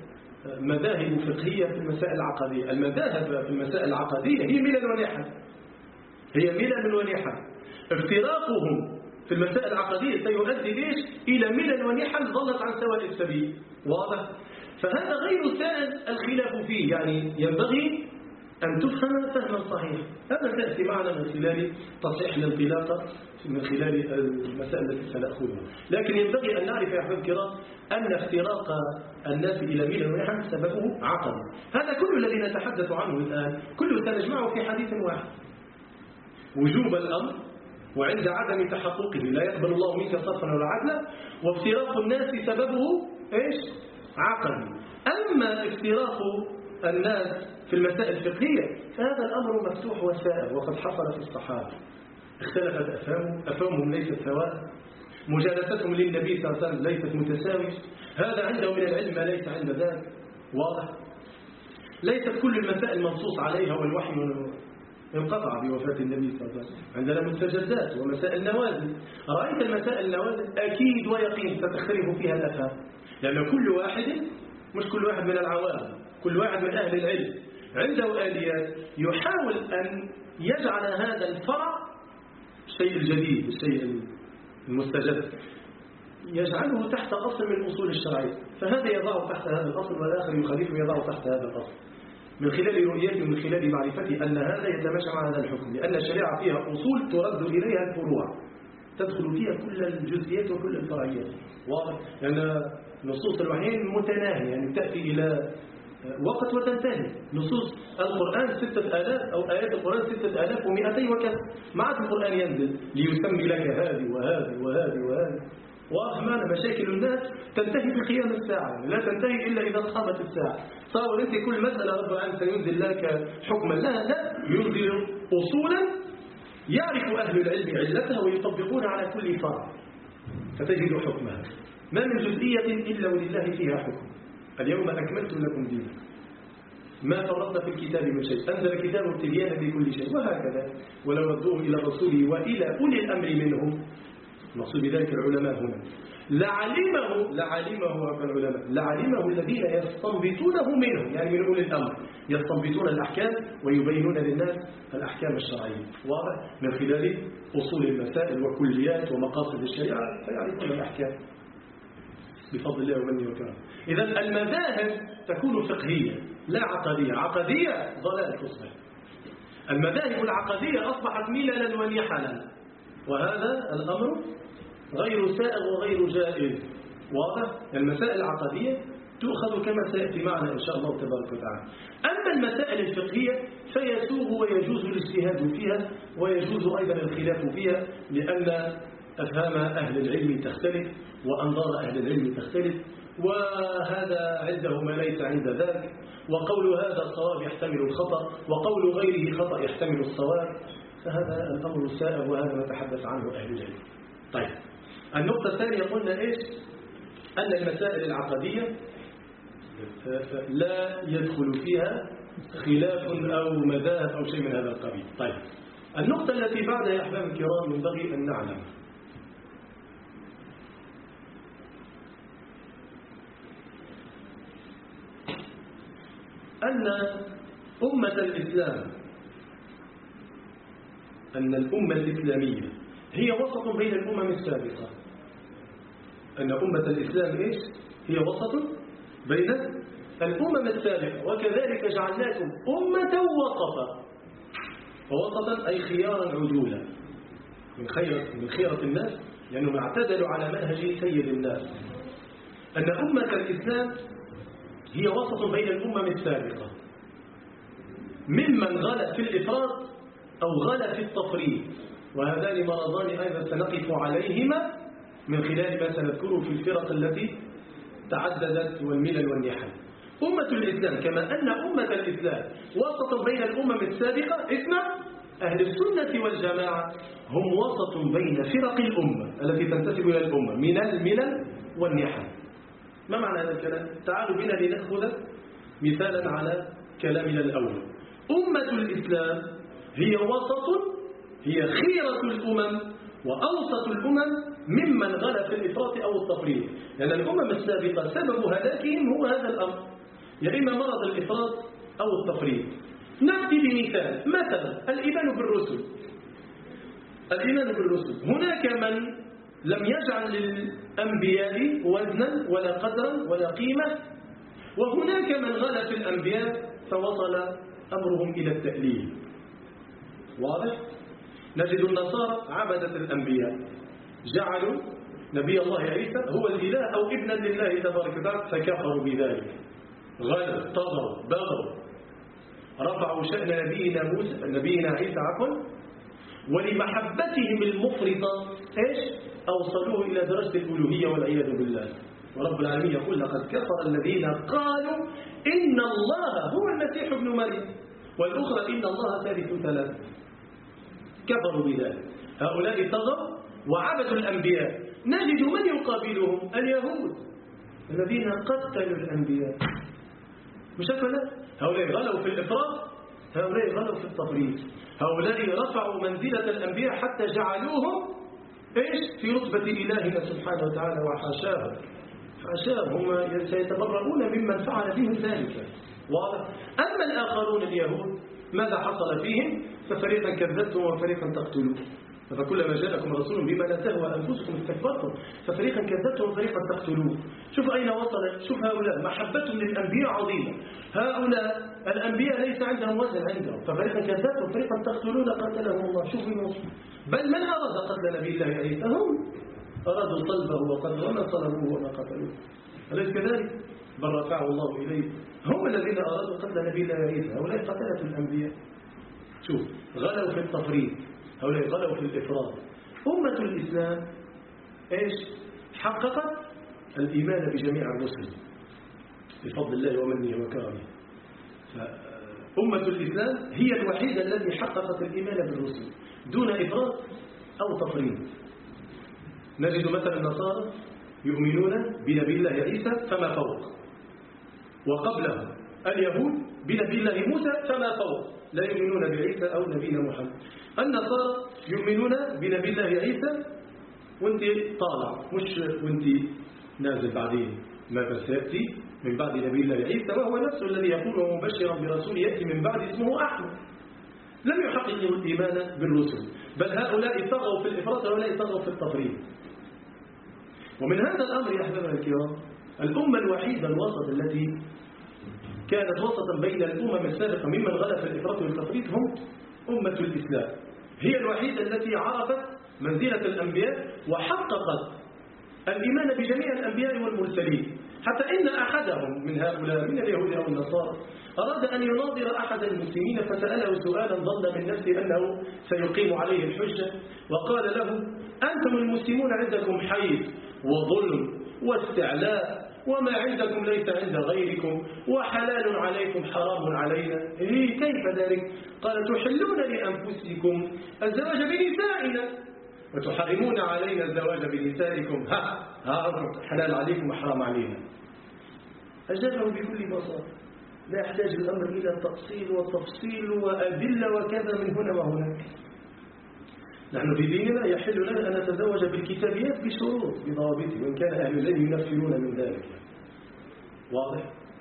مذاهب فقهية في المسائل العقدية. المذاهب في المسائل العقدية هي ملل ونحل، هي ملل ونحل. افتراقهم في المسائل العقدية سيؤدي إيش؟ إلى ملل ونحل ظلت عن سواء السبيل. واضح؟ فهذا غير سائل الخلاف فيه، يعني ينبغي أن تفهم فهما صحيحا. هذا سيأتي معنا من خلال تصحيح الانطلاقة، من خلال المسائل التي سنأخذها. لكن ينبغي أن نعرف يا أحباب الكرام أن افتراق الناس إلى ميل ونحن سببه عقل. هذا كل الذي نتحدث عنه الآن كله سنجمعه في حديث واحد: وجوب الأمر، وعند عدم تحققه لا يقبل الله منك صرفا ولا عدلا، وافتراق الناس سببه إيش؟ عقل. أما افتراق الناس في المسائل الفقهية فهذا الأمر مفتوح وسائر، وقد حصل في الصحابة. اختلفت أفهامهم، أفهامهم ليست سواء، مجالستهم للنبي صلى الله عليه وسلم ليست متساوية، هذا عنده من العلم ما ليس عند ذاك. واضح؟ ليست كل المسائل منصوص عليها، والوحي انقطع بوفاة النبي صلى الله عليه وسلم. عندنا مستجدات ومسائل نوازل. رأيت المسائل النوازل أكيد ويقين ستختلف فيها الأفهام، لأن كل واحد، مش كل واحد من العوام، كل واحد من أهل العلم عنده آليات يحاول أن يجعل هذا الفرع الشيء الجديد، الشيء المستجد، يجعله تحت أصل من الأصول الشرعية. فهذا يضع تحت هذا الأصل، والآخر يخالفه يضع تحت هذا الأصل، من خلال رؤيته ومن خلال معرفته أن هذا يتماشى مع هذا الحكم، لأن الشريعة فيها أصول ترد إليها الفروع، تدخل فيها كل الجزئيات وكل الفرعيات. واضح؟ لأن نصوص الوحيين متناهية، يعني تأتي إلى وقت وتنتهي. نصوص القرآن ستة آلاف أو آيات القرآن ستة آلاف ومئتين وكذا، معك القرآن ينزل ليسمي لك هذه وهذه وهذه وهذه. واضح معنا؟ مشاكل الناس تنتهي بقيام الساعة، لا تنتهي إلا إذا قامت الساعة. صار أنت كل مسألة رب العالمين سينزل لك حكما لها، لا، ينزل أصولا يعرف أهل العلم علتها ويطبقون على كل فرع فتجد حكمها. ما من جزئية إلا ولله فيها حكم. اليوم أكملت لكم دينكم، ما فرطنا في الكتاب من شيء، أنزل كتابه تبيانا لكل شيء، وهكذا. ولو ردوه إلى رسوله وإلى أولي الأمر منهم، مقصود بذلك العلماء هنا، لعلمه لعلمه العلماء لعلمه الذين يستنبطونه منهم، يعني من أولي الأمر، يستنبطون الأحكام ويبينون للناس الأحكام الشرعية. واضح؟ من خلال أصول المسائل وكليات ومقاصد الشريعة فيعرفون الأحكام بفضل الله ومنه وكرمه. إذا المذاهب تكون فقهية لا عقدية. عقدية ضلال تصبح. المذاهب العقدية أصبحت مللا ونحلا، وهذا الأمر غير سائغ وغير جائز. واضح؟ المسائل العقدية تؤخذ كما سيأتي معنا إن شاء الله تبارك وتعالى. أما المسائل الفقهية فيسوغ ويجوز الاجتهاد فيها، ويجوز أيضا الخلاف فيها، لأن أفهام أهل العلم تختلف وأنظار أهل العلم تختلف، وهذا عنده ما ليس عند ذاك، وقول هذا الصواب يحتمل الخطأ، وقول غيره خطأ يحتمل الصواب. فهذا الأمر السائغ، وهذا نتحدث عنه أهل العلم. طيب، النقطة الثانية قلنا إيش؟ أن المسائل العقدية لا يدخل فيها خلاف أو مذاهب أو شيء من هذا القبيل. طيب، النقطة التي بعدها يا أحباب الكرام ينبغي أن نعلم أن أمة الإسلام أن الأمة الإسلامية هي وسط بين الأمم السابقة. أن أمة الإسلام إيش؟ هي وسط بين الأمم السابقة، وكذلك جعلناكم أمة وسطا. ووسطا أي خيارا عدولا، من خيرة من خيرة الناس، لأنهم اعتدلوا على منهج سيد الناس. أن أمة الإسلام هي وسط بين الأمم السابقة، ممن غلى في الإفراط أو غلى في التفريط، وهذان مرضان أيضا سنقف عليهما من خلال ما سنذكره في الفرق التي تعددت والملل والنحل. أمة الإسلام كما أن أمة الإسلام وسط بين الأمم السابقة، اسمع، أهل السنة والجماعة هم وسط بين فرق الأمة التي تنتسب إلى الأمة من الملل والنحل. ما معنى هذا الكلام؟ تعالوا بنا لنأخذ مثالا على كلامنا الأول. أمة الإسلام هي وسط، هي خيرة الأمم وأوسط الأمم ممن غلا في الإفراط أو التفريط، لأن يعني الأمم السابقة سبب هلاكهم هو هذا الأمر، يا إما مرض الإفراط أو التفريط. نأتي بمثال، مثلا الإيمان بالرسل. الإيمان بالرسل هناك من لم يجعل للأنبياء وزنا ولا قدرا ولا قيمة، وهناك من غلا في الأنبياء فوصل أمرهم إلى التأليل. واضح؟ نجد النصارى عبدة الأنبياء، جعلوا نبي الله عيسى هو الإله أو ابنا لله تبارك وتعالى، فكفروا بذلك، غلوا طغوا بغوا، رفعوا شأن نبينا موسى نبينا عيسى عفوا، ولمحبتهم المفرطة ايش؟ أوصلوه إلى درجة الألوهية والعياذ بالله. ورب العالمين يقول لقد كفر الذين قالوا إن الله هو المسيح ابن مريم، والأخرى إن الله ثالث ثلاثة. كفروا بذلك، هؤلاء طغوا وعبدوا الأنبياء. نجد من يقابلهم؟ اليهود الذين قتلوا الأنبياء. مش هكذا؟ هؤلاء غلوا في الإفراط، هؤلاء غلوا في التفريط، هؤلاء رفعوا منزلة الأنبياء حتى جعلوهم إيش؟ في رتبة إلهنا سبحانه وتعالى، وحاشاه حاشاه، هم سيتبرؤون ممن فعل بهم ذلك. واضح؟ أما الآخرون اليهود ماذا حصل فيهم؟ ففريقا كذبتم وفريقا تقتلون، فكلما جاءكم رسول بما لا تهوى أنفسكم استكبرتم ففريقا كذبتم وفريقا تقتلون. شوف أين وصل، شوف هؤلاء محبتهم للأنبياء عظيمة، هؤلاء الأنبياء ليس عندهم وزن عندهم، ففريقا كذبتم وفريقا تقتلون قتلهم الله. شوف الوصف. بل من أراد قتل نبي الله عيسى؟ هم أرادوا صلبه وقتله، وما صلبوه وما قتلوه، أليس كذلك؟ بل رفعه الله إليه. هم الذين أرادوا قتل نبي الله عيسى، هؤلاء قتلة الأنبياء. شوف، غلوا في التفريط، هؤلاء غلوا في الإفراط. أمة الإسلام إيش؟ حققت الإيمان بجميع الرسل بفضل الله ومنه وكرمه. فأمة الإسلام هي الوحيدة التي حققت الإيمان بالرسل دون إفراط أو تفريط. نجد مثلا النصارى يؤمنون بنبي الله عيسى فما فوق، وقبله اليهود بنبي الله موسى فما فوق، لا يؤمنون بعيسى أو نبينا محمد. النصارى يؤمنون بنبي الله عيسى وانت طالع، مش وانت نازل بعدين، ما سيأتي من بعد نبي الله عيسى، وهو نفسه الذي يقول مبشرا برسول يأتي من بعد اسمه أحمد. لم يحققوا الإيمان بالرسل، بل هؤلاء طغوا في الإفراط وهؤلاء طغوا في التفريط. ومن هذا الأمر يا أحبابنا الكرام، الأمة الوحيدة الوسط التي كانت وسطا بين الأمم السابقة ممن غلا في الإفراط والتفريط هم أمة الإسلام. هي الوحيدة التي عرفت منزلة الأنبياء وحققت الإيمان بجميع الأنبياء والمرسلين، حتى إن أحدهم من هؤلاء من اليهود أو النصارى أراد أن يناظر أحد المسلمين فسأله سؤالا ظن من نفسه أنه سيقيم عليه الحجة، وقال له: أنتم المسلمون عندكم حيث وظلم واستعلاء، وما عندكم ليس عند غيركم، وحلال عليكم حرام علينا، إيه كيف ذلك؟ قال: تحلون لأنفسكم الزواج بنسائنا وتحرمون علينا الزواج بنسائكم، ها ها حلال عليكم وحرام علينا. أجابه بكل بساطة، لا يحتاج الأمر إلى تفصيل وتفصيل وأدلة وكذا من هنا وهناك. نحن في ديننا يحل لنا أن نتزوج بالكتابيات بشروط بضوابطه، وإن كان أهل العلم ينفرون من ذلك. واضح؟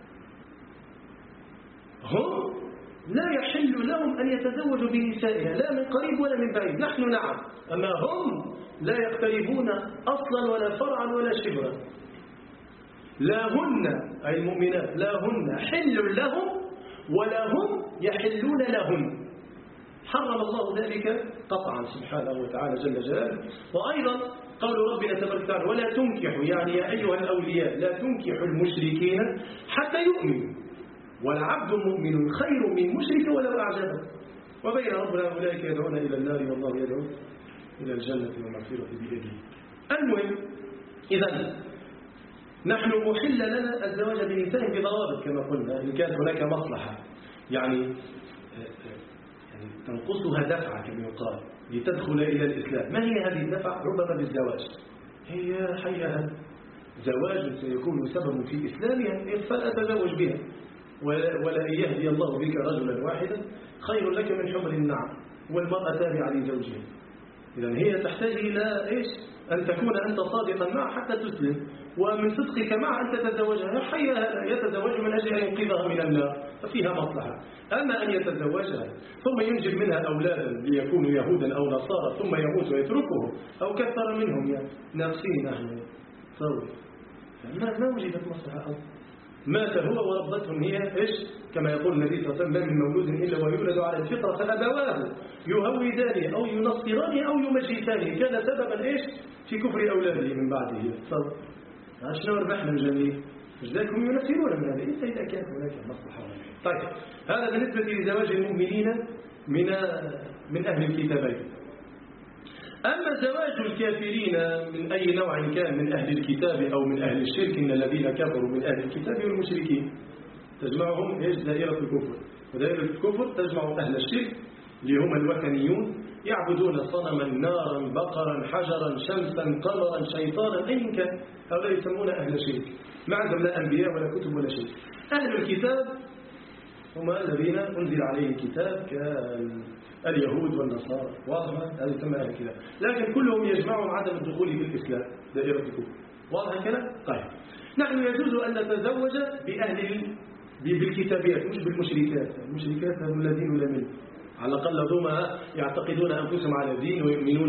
هم لا يحل لهم أن يتزوجوا بنسائها لا من قريب ولا من بعيد، نحن نعم، أما هم لا يقتربون أصلا ولا فرعا ولا شبرا. لا هن أي المؤمنات لا هن حل لهم ولا هم يحلون لهم، حرم الله ذلك قطعا سبحانه وتعالى جل جلاله. وأيضا قول ربنا تبارك وتعالى: ولا تنكحوا، يعني يا أيها الأولياء لا تنكحوا المشركين حتى يؤمنوا، والعبد مؤمن خير من مشرك ولو أعجبه. وبين ربنا أولئك يدعون إلى النار والله يدعو إلى الجنة والمغفرة بيده. المهم، إذن نحن أحل لنا الزواج بنساء بضوابط كما قلنا، إن كانت هناك مصلحة يعني يعني تنقصها دفعة كما يقال لتدخل إلى الإسلام. ما هي هذه الدفعة؟ ربما بالزواج، هي حيها زواج سيكون سبب في إسلامها فأتزوج بها، ولا يهدي الله بك رجلا واحدا خير لك من حمر النعم، والمرأة تابعة لزوجها. إذن هي تحتاج إلى إيش؟ أن تكون أنت صادقا معها حتى تسلم، ومن صدقك معها أن تتزوجها. حي يتزوج من أجل أن ينقذها من النار ففيها مصلحة. أما أن يتزوجها ثم ينجب منها أولادا ليكونوا يهودا أو نصارى ثم يموت ويتركهم أو كثر منهم يعني ناقصين نحن صور، ما ما وجدت مصلحة أصلا. مات هو وربتهم هي إيش؟ كما يقول النبي صلى الله عليه وسلم: ما من مولود إلا ويولد على الفطرة فأبواه يهودان أو ينصران أو يمجسان، كان سببا إيش؟ في كفر أولاده من بعده. صور شنو ربحنا الجميع؟ ذلكم ينفرون من هذا إلا إذا كان هناك مصلحة. طيب هذا بالنسبة لزواج المؤمنين من من أهل الكتابين. أما زواج الكافرين من أي نوع كان من أهل الكتاب أو من أهل الشرك، إن الذين كفروا من أهل الكتاب والمشركين تجمعهم إيش؟ دائرة الكفر. ودائرة الكفر تجمع أهل الشرك اللي هم الوثنيون يعبدون صنما نارا بقرا حجرا شمسا قمرا شيطانا أي كان، هؤلاء يسمون أهل الشرك، ما عندهم لا أنبياء ولا كتب ولا شيء. أهل الكتاب هم الذين أنزل عليهم الكتاب كاليهود والنصارى، واضح؟ هذا يسمى أهل الكتاب، لكن كلهم يجمعهم عدم الدخول في الإسلام، دائرة الكفر. واضح كلام؟ طيب نحن يجوز أن نتزوج بأهل بالكتابيات مش بالمشركات. المشركات هم الذين لا منهم، على الأقل ذوما يعتقدون أنفسهم على الدين ويؤمنون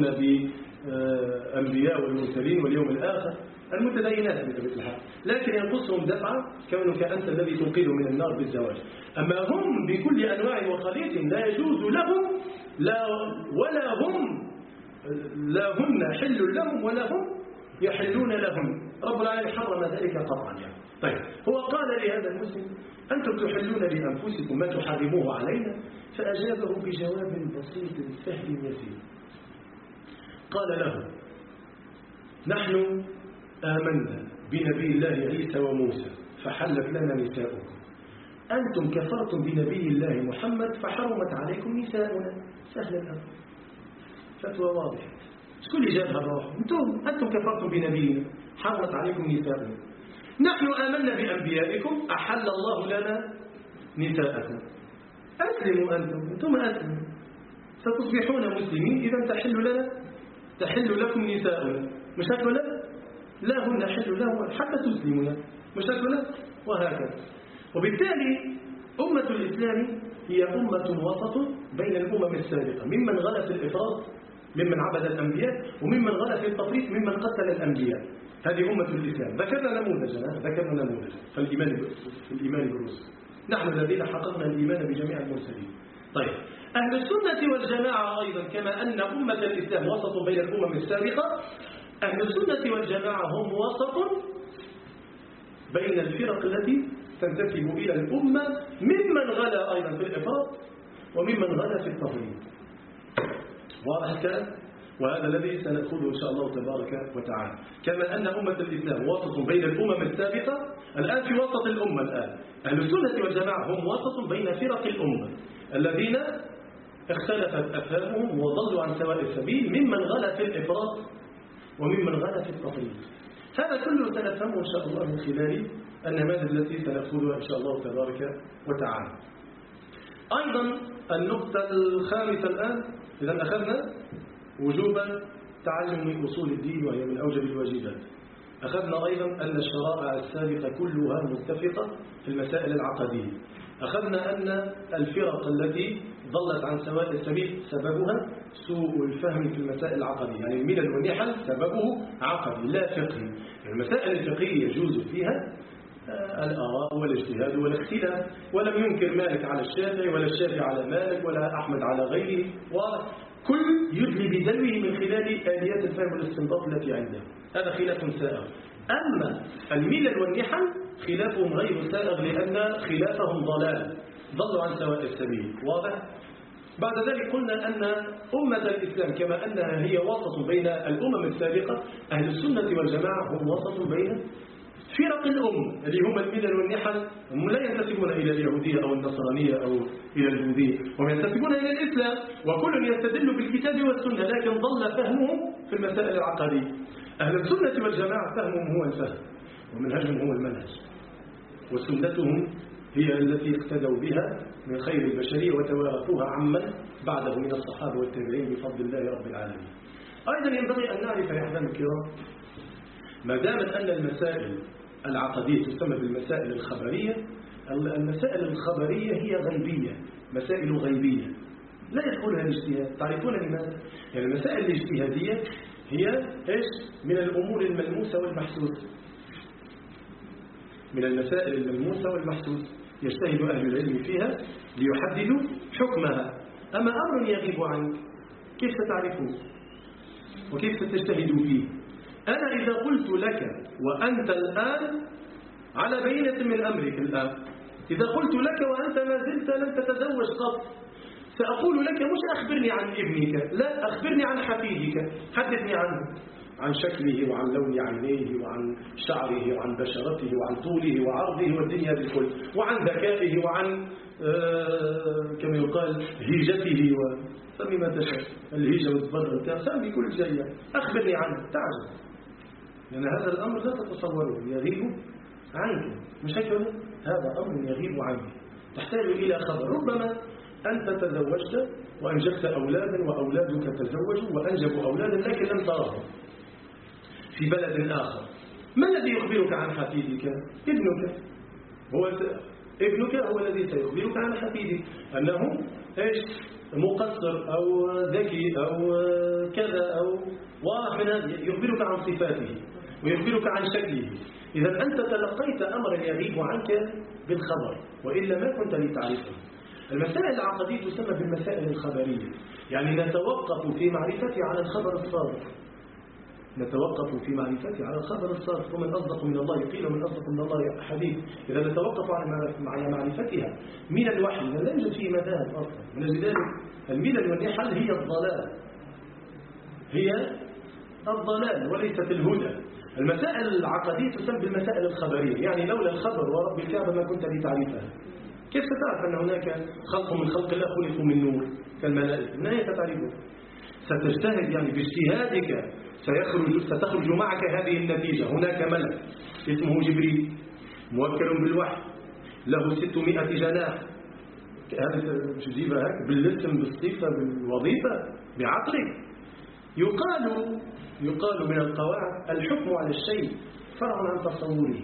بأنبياء والمرسلين واليوم الآخر، المتدينات بطبيعة الحال، لكن ينقصهم دفعة كونك أنت الذي تنقذ من النار بالزواج. أما هم بكل أنواع وخليط لا يجوز لهم، لا ولا هم لا هن حل لهم ولا هم يحلون لهم. رب العالمين حرم ذلك قطعا يعني. طيب هو قال لهذا المسلم: أنتم تحلون لأنفسكم ما تحرموه علينا، فأجابه بجواب بسيط سهل يسير. قال له: نحن آمنا بنبي الله عيسى وموسى فحلت لنا نساؤكم، أنتم كفرتم بنبي الله محمد فحرمت عليكم نساؤنا. سهل الأمر، فتوى واضحة. شكون اللي جابها الروح؟ أنتم أنتم كفرتم بنبينا حرمت عليكم نساؤنا. نحن آمنا بأنبيائكم أحل الله لنا نساءكم. أسلموا أنتم، أنتم أسلموا، ستصبحون مسلمين إذا تحل لنا تحل لكم نساؤنا. مش هكذا؟ لا هن حل لهم حتى تسلموا، مش هكذا؟ وهكذا. وبالتالي أمة الإسلام هي أمة وسط بين الأمم السابقة، ممن غلا في الإفراط ممن عبد الأنبياء، وممن غلا في التفريط ممن قتل الأنبياء. هذه أمة الإسلام. ذكرنا نموذجا ذكرنا نموذجا في الإيمان في الإيمان بالرسل. نحن الذين حققنا الإيمان بجميع المرسلين. طيب أهل السنة والجماعة أيضا كما أن أمة الإسلام وسط بين الأمم السابقة، أهل السنة والجماعة هم وسط بين الفرق التي تنتسب إلى الأمة، ممن غلا أيضا في الإفراط وممن غلا في التفريط. واضح الكلام؟ وهذا الذي سنأخذه إن شاء الله تبارك وتعالى. كما أن أمة الإسلام وسط بين الأمم السابقة، الآن في وسط الأمة. الآن أهل السنة والجماعة هم وسط بين فرق الأمة الذين اختلفت أفهامهم وضلوا عن سواء السبيل، ممن غلا في الإفراط وممن غلا في التفريط. هذا كله سنفهمه إن شاء الله من خلال النماذج التي سنأخذها إن شاء الله تبارك وتعالى. أيضا النقطة الخامسة الآن، إذا أخذنا وجوبا تعلم أصول الدين وهي من أوجب الواجبات. أخذنا أيضا أن الشرائع السابقة كلها متفقة في المسائل العقدية. أخذنا أن الفرق التي ضلت عن سواء السبيل سببها سوء الفهم في المسائل العقدية، يعني الملل والنحل سببه عقدي لا فقهي. المسائل الفقهية يجوز فيها الآراء والاجتهاد والاختلاف، ولم ينكر مالك على الشافعي ولا الشافعي على مالك ولا أحمد على غيره، وكل يدلي بدلوه من خلال آليات الفهم والاستنباط التي عنده. هذا خلاف سائغ. أما الملل والنحل خلافهم غير سائغ، لأن خلافهم ضلال، ضلوا عن سواء السبيل. واضح؟ بعد ذلك قلنا أن أمة الإسلام كما أنها هي وسط بين الأمم السابقة، أهل السنة والجماعة هم وسط بين فرق الأم اللي هم الملل والنحل. هم لا ينتسبون إلى اليهودية أو النصرانية أو إلى البوذية، هم ينتسبون إلى الإسلام، وكل يستدل بالكتاب والسنة، لكن ضل فهمهم في المسائل العقدية. أهل السنة والجماعة فهمهم هو الفهم، ومنهجهم هو المنهج، وسنتهم هي التي اقتدوا بها من خير البشرية وتوارثوها عمن بعده من الصحابة والتابعين بفضل الله رب العالمين. أيضا ينبغي أن نعرف يا أحباب الكرام، ما دامت أن المسائل العقدية تسمى بالمسائل الخبرية، المسائل الخبرية هي غيبية، مسائل غيبية لا يدخلها الاجتهاد. تعرفون لماذا؟ يعني المسائل الاجتهادية هي إيش؟ من الأمور الملموسة والمحسوسة، من المسائل الملموسة والمحسوسة يجتهد أهل العلم فيها ليحددوا حكمها. أما أمر يغيب عنك كيف ستعرفه وكيف ستجتهد فيه؟ أنا إذا قلت لك وأنت الآن على بينة من أمرك الآن، إذا قلت لك وأنت ما زلت لم تتزوج قط، سأقول لك مش أخبرني عن ابنك، لا، أخبرني عن حفيدك، حدثني عنه، عن شكله وعن لون عينيه وعن شعره وعن بشرته وعن طوله وعرضه والدنيا بالكل، وعن ذكائه وعن آه كما يقال هيجته، وسمي ما تشاء، الهيجة والتبرع، سمي كل شيء، أخبرني عنه. تعجب، لأن هذا الأمر لا تتصوره، يغيب عنك، مش هيك؟ هذا أمر يغيب عنك، تحتاج إلى خبر. ربما أنت تزوجت وأنجبت أولادا وأولادك تزوجوا وأنجبوا أولادا لكن لم تراهم في بلد آخر، ما الذي يخبرك عن حفيدك؟ ابنك هو ابنك هو الذي سيخبرك عن حفيدك أنه إيش؟ مقصر أو ذكي أو كذا أو واضح من هذا، يخبرك عن صفاته ويخبرك عن شكله. إذا أنت تلقيت أمرا يغيب عنك بالخبر وإلا ما كنت لتعرفه. المسائل العقدية تسمى بالمسائل الخبرية، يعني نتوقف في معرفتها على الخبر الصادق، نتوقف في معرفتها على الخبر الصادق. ومن أصدق من الله قيل ومن أصدق من الله حديث. إذا نتوقف على معرفتها من الوحي لا يوجد فيه مذاهب أصلا. من ذلك الملل والنحل هي الضلال، هي الضلال وليست الهدى. المسائل العقدية تسمى بالمسائل الخبرية، يعني لولا الخبر ورب الكعبة ما كنت لتعرفها. كيف ستعرف أن هناك خلق من خلق الله خلقوا من نور كالملائكة؟ من أين ستعرفه؟ ستجتهد، يعني باجتهادك سيخرج ستخرج معك هذه النتيجة. هناك ملك اسمه جبريل موكل بالوحي له ستمائة جناح، هذا مش تجيبها هيك بالاسم بالصفة بالوظيفة بعقلك. يقال يقال من القواعد الحكم على الشيء فرع عن تصوره،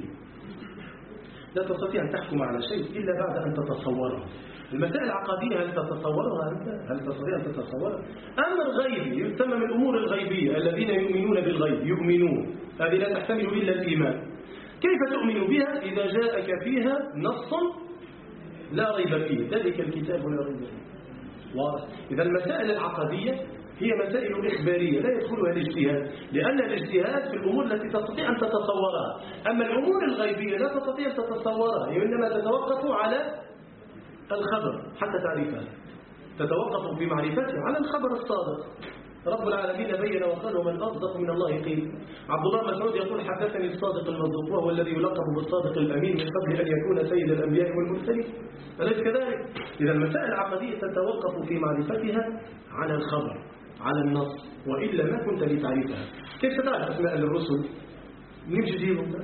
لا تستطيع أن تحكم على شيء إلا بعد أن تتصوره. المسائل العقدية هل تتصورها أنت؟ هل تستطيع أن تتصورها؟ أما الغيب يسمى من الأمور الغيبية، الذين يؤمنون بالغيب يؤمنون، هذه لا تحتمل إلا الإيمان. كيف تؤمن بها إذا جاءك فيها نص لا ريب فيه؟ ذلك الكتاب لا ريب فيه. واضح؟ إذا المسائل العقدية هي مسائل إخبارية لا يدخلها الاجتهاد، لأن الاجتهاد في الأمور التي تستطيع أن تتصورها. أما الأمور الغيبية لا تستطيع أن تتصورها، إنما تتوقف على الخبر حتى تعرفها، تتوقف في معرفتها على الخبر الصادق. رب العالمين بين وقال ومن أصدق من الله قيل. عبد الله بن مسعود يقول حدثني الصادق المصدوق وهو الذي يلقب بالصادق الأمين من قبل أن يكون سيد الأنبياء والمرسلين. أليس كذلك؟ إذا المسائل العقدية تتوقف في معرفتها على الخبر على النص وإلا ما كنت لتعرفها. كيف ستعرف أسماء الرسل؟ من جديدهم؟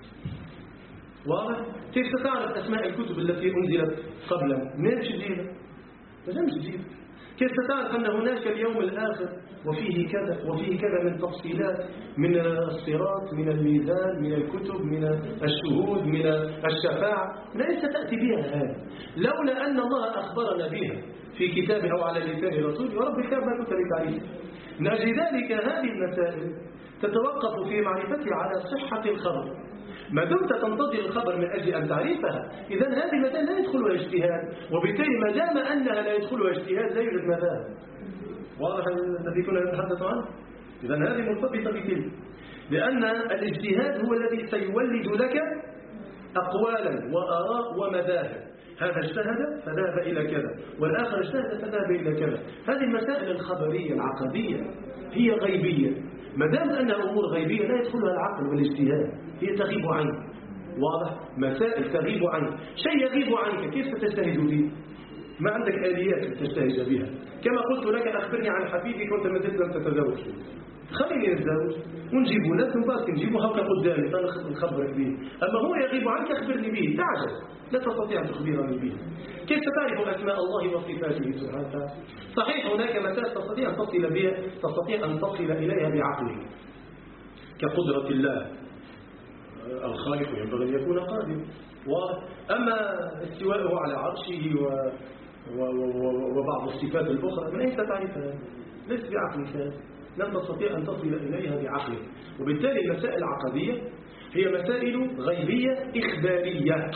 واضح؟ كيف ستعرف أسماء الكتب التي أنزلت قبلا؟ من جديدة؟ من جديدة؟ كيف ستعرف أن هناك اليوم الآخر وفيه كذا وفيه كذا من تفصيلات، من الصراط، من الميزان، من الكتب، من الشهود، من الشفاعة؟ ليس تأتي بها هذا لولا أن الله أخبرنا بها في كتابه أو على لسان رسوله ورب الكتاب ما كنت لتعريفه. من أجل ذلك هذه المسائل تتوقف في معرفتها على صحة الخبر. ما دمت تنتظر الخبر من أجل أن تعرفها، إذن هذه المسائل لا يدخلها اجتهاد، وبالتالي ما دام أنها لا يدخلها اجتهاد لا يوجد مذاهب. واضح الذي كنا نتحدث عنه؟ إذن هذه مرتبطة بكل، لأن الاجتهاد هو الذي سيولد لك أقوالا وآراء ومذاهب. هذا اجتهد فذهب إلى كذا والآخر اجتهد فذهب إلى كذا. هذه المسائل الخبرية العقدية هي غيبية، ما دام أنها أمور غيبية لا يدخلها العقل والاجتهاد، هي تغيب عنك. واضح؟ مسائل تغيب عنك، شيء يغيب عنك كيف ستجتهد فيه؟ ما عندك آليات تجتهد بها. كما قلت لك أخبرني عن حبيبك وأنت ما زلت لم تتزوج، خليني نتزوج ونجيبوا ناس نبارك نجيبوا هكا قدامي نخبرك به، أما هو يغيب عنك أخبرني به، تعجز لا تستطيع أن تخبرني به. كيف تعرف أسماء الله وصفاته سبحانه وتعالى؟ صحيح هناك مسائل تستطيع أن تصل بها تستطيع أن تصل إليها بعقلك كقدرة الله الخالق ينبغي أن يكون قادر، أما استواءه على عرشه و... و... و... وبعض الصفات الأخرى من أين تعرفها؟ ليس بعقلك، لن تستطيع أن تصل إليها بعقلك. وبالتالي المسائل العقدية هي مسائل غيبية إخبارية.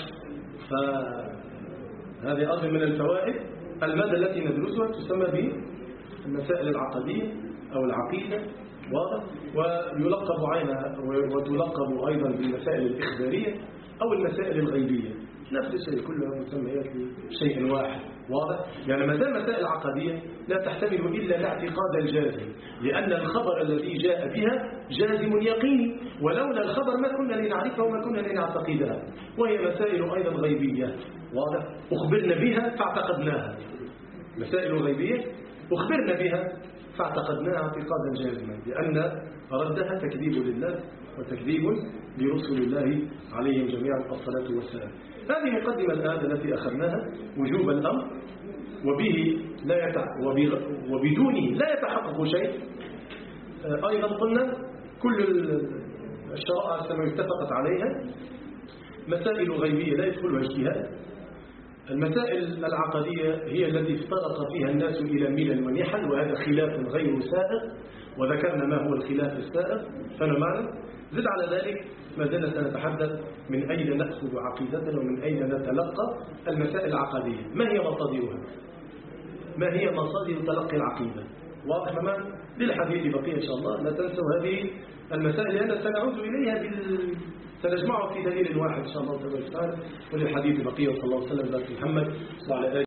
فهذه أيضا من الفوائد المادة التي ندرسها تسمى بالمسائل العقدية أو العقيدة، واضح؟ ويلقب عنها وتلقب أيضا بالمسائل الإخبارية أو المسائل الغيبية، نفس الشيء كلها مسميات لشيء واحد، واضح؟ يعني ما دام مسائل عقدية لا تحتمل إلا الاعتقاد الجازم، لأن الخبر الذي جاء بها جازم يقيني، ولولا الخبر ما كنا لنعرفها وما كنا لنعتقدها. وهي مسائل أيضا غيبية، واضح؟ أخبرنا بها فاعتقدناها، مسائل غيبية أخبرنا بها فاعتقدناها اعتقادا جازما، لأن ردها تكذيب لله وتكذيب لرسل الله عليهم جميعا الصلاة والسلام. هذه مقدمة الآن التي أخذناها وجوب الأمر وبه لا يتع... وبدونه لا يتحقق شيء. أيضا قلنا كل الشرائع كما اتفقت عليها مسائل غيبية لا يدخلها اجتهاد. المسائل العقدية هي التي افترق فيها الناس إلى ملل ونحل، وهذا خلاف غير سائغ، وذكرنا ما هو الخلاف السائغ فما معنى. زد على ذلك ما زلنا سنتحدث من أين نأخذ عقيدتنا ومن أين نتلقى المسائل العقدية، ما هي مصادرها، ما هي مصادر تلقي العقيدة، واضح تمام؟ للحديث بقية إن شاء الله، لا تنسوا هذه المسائل لأن سنعود إليها بال... سنجمعها في دليل واحد إن شاء الله تعالى، وللحديث بقية. صلى الله عليه وسلم على محمد وعلى آله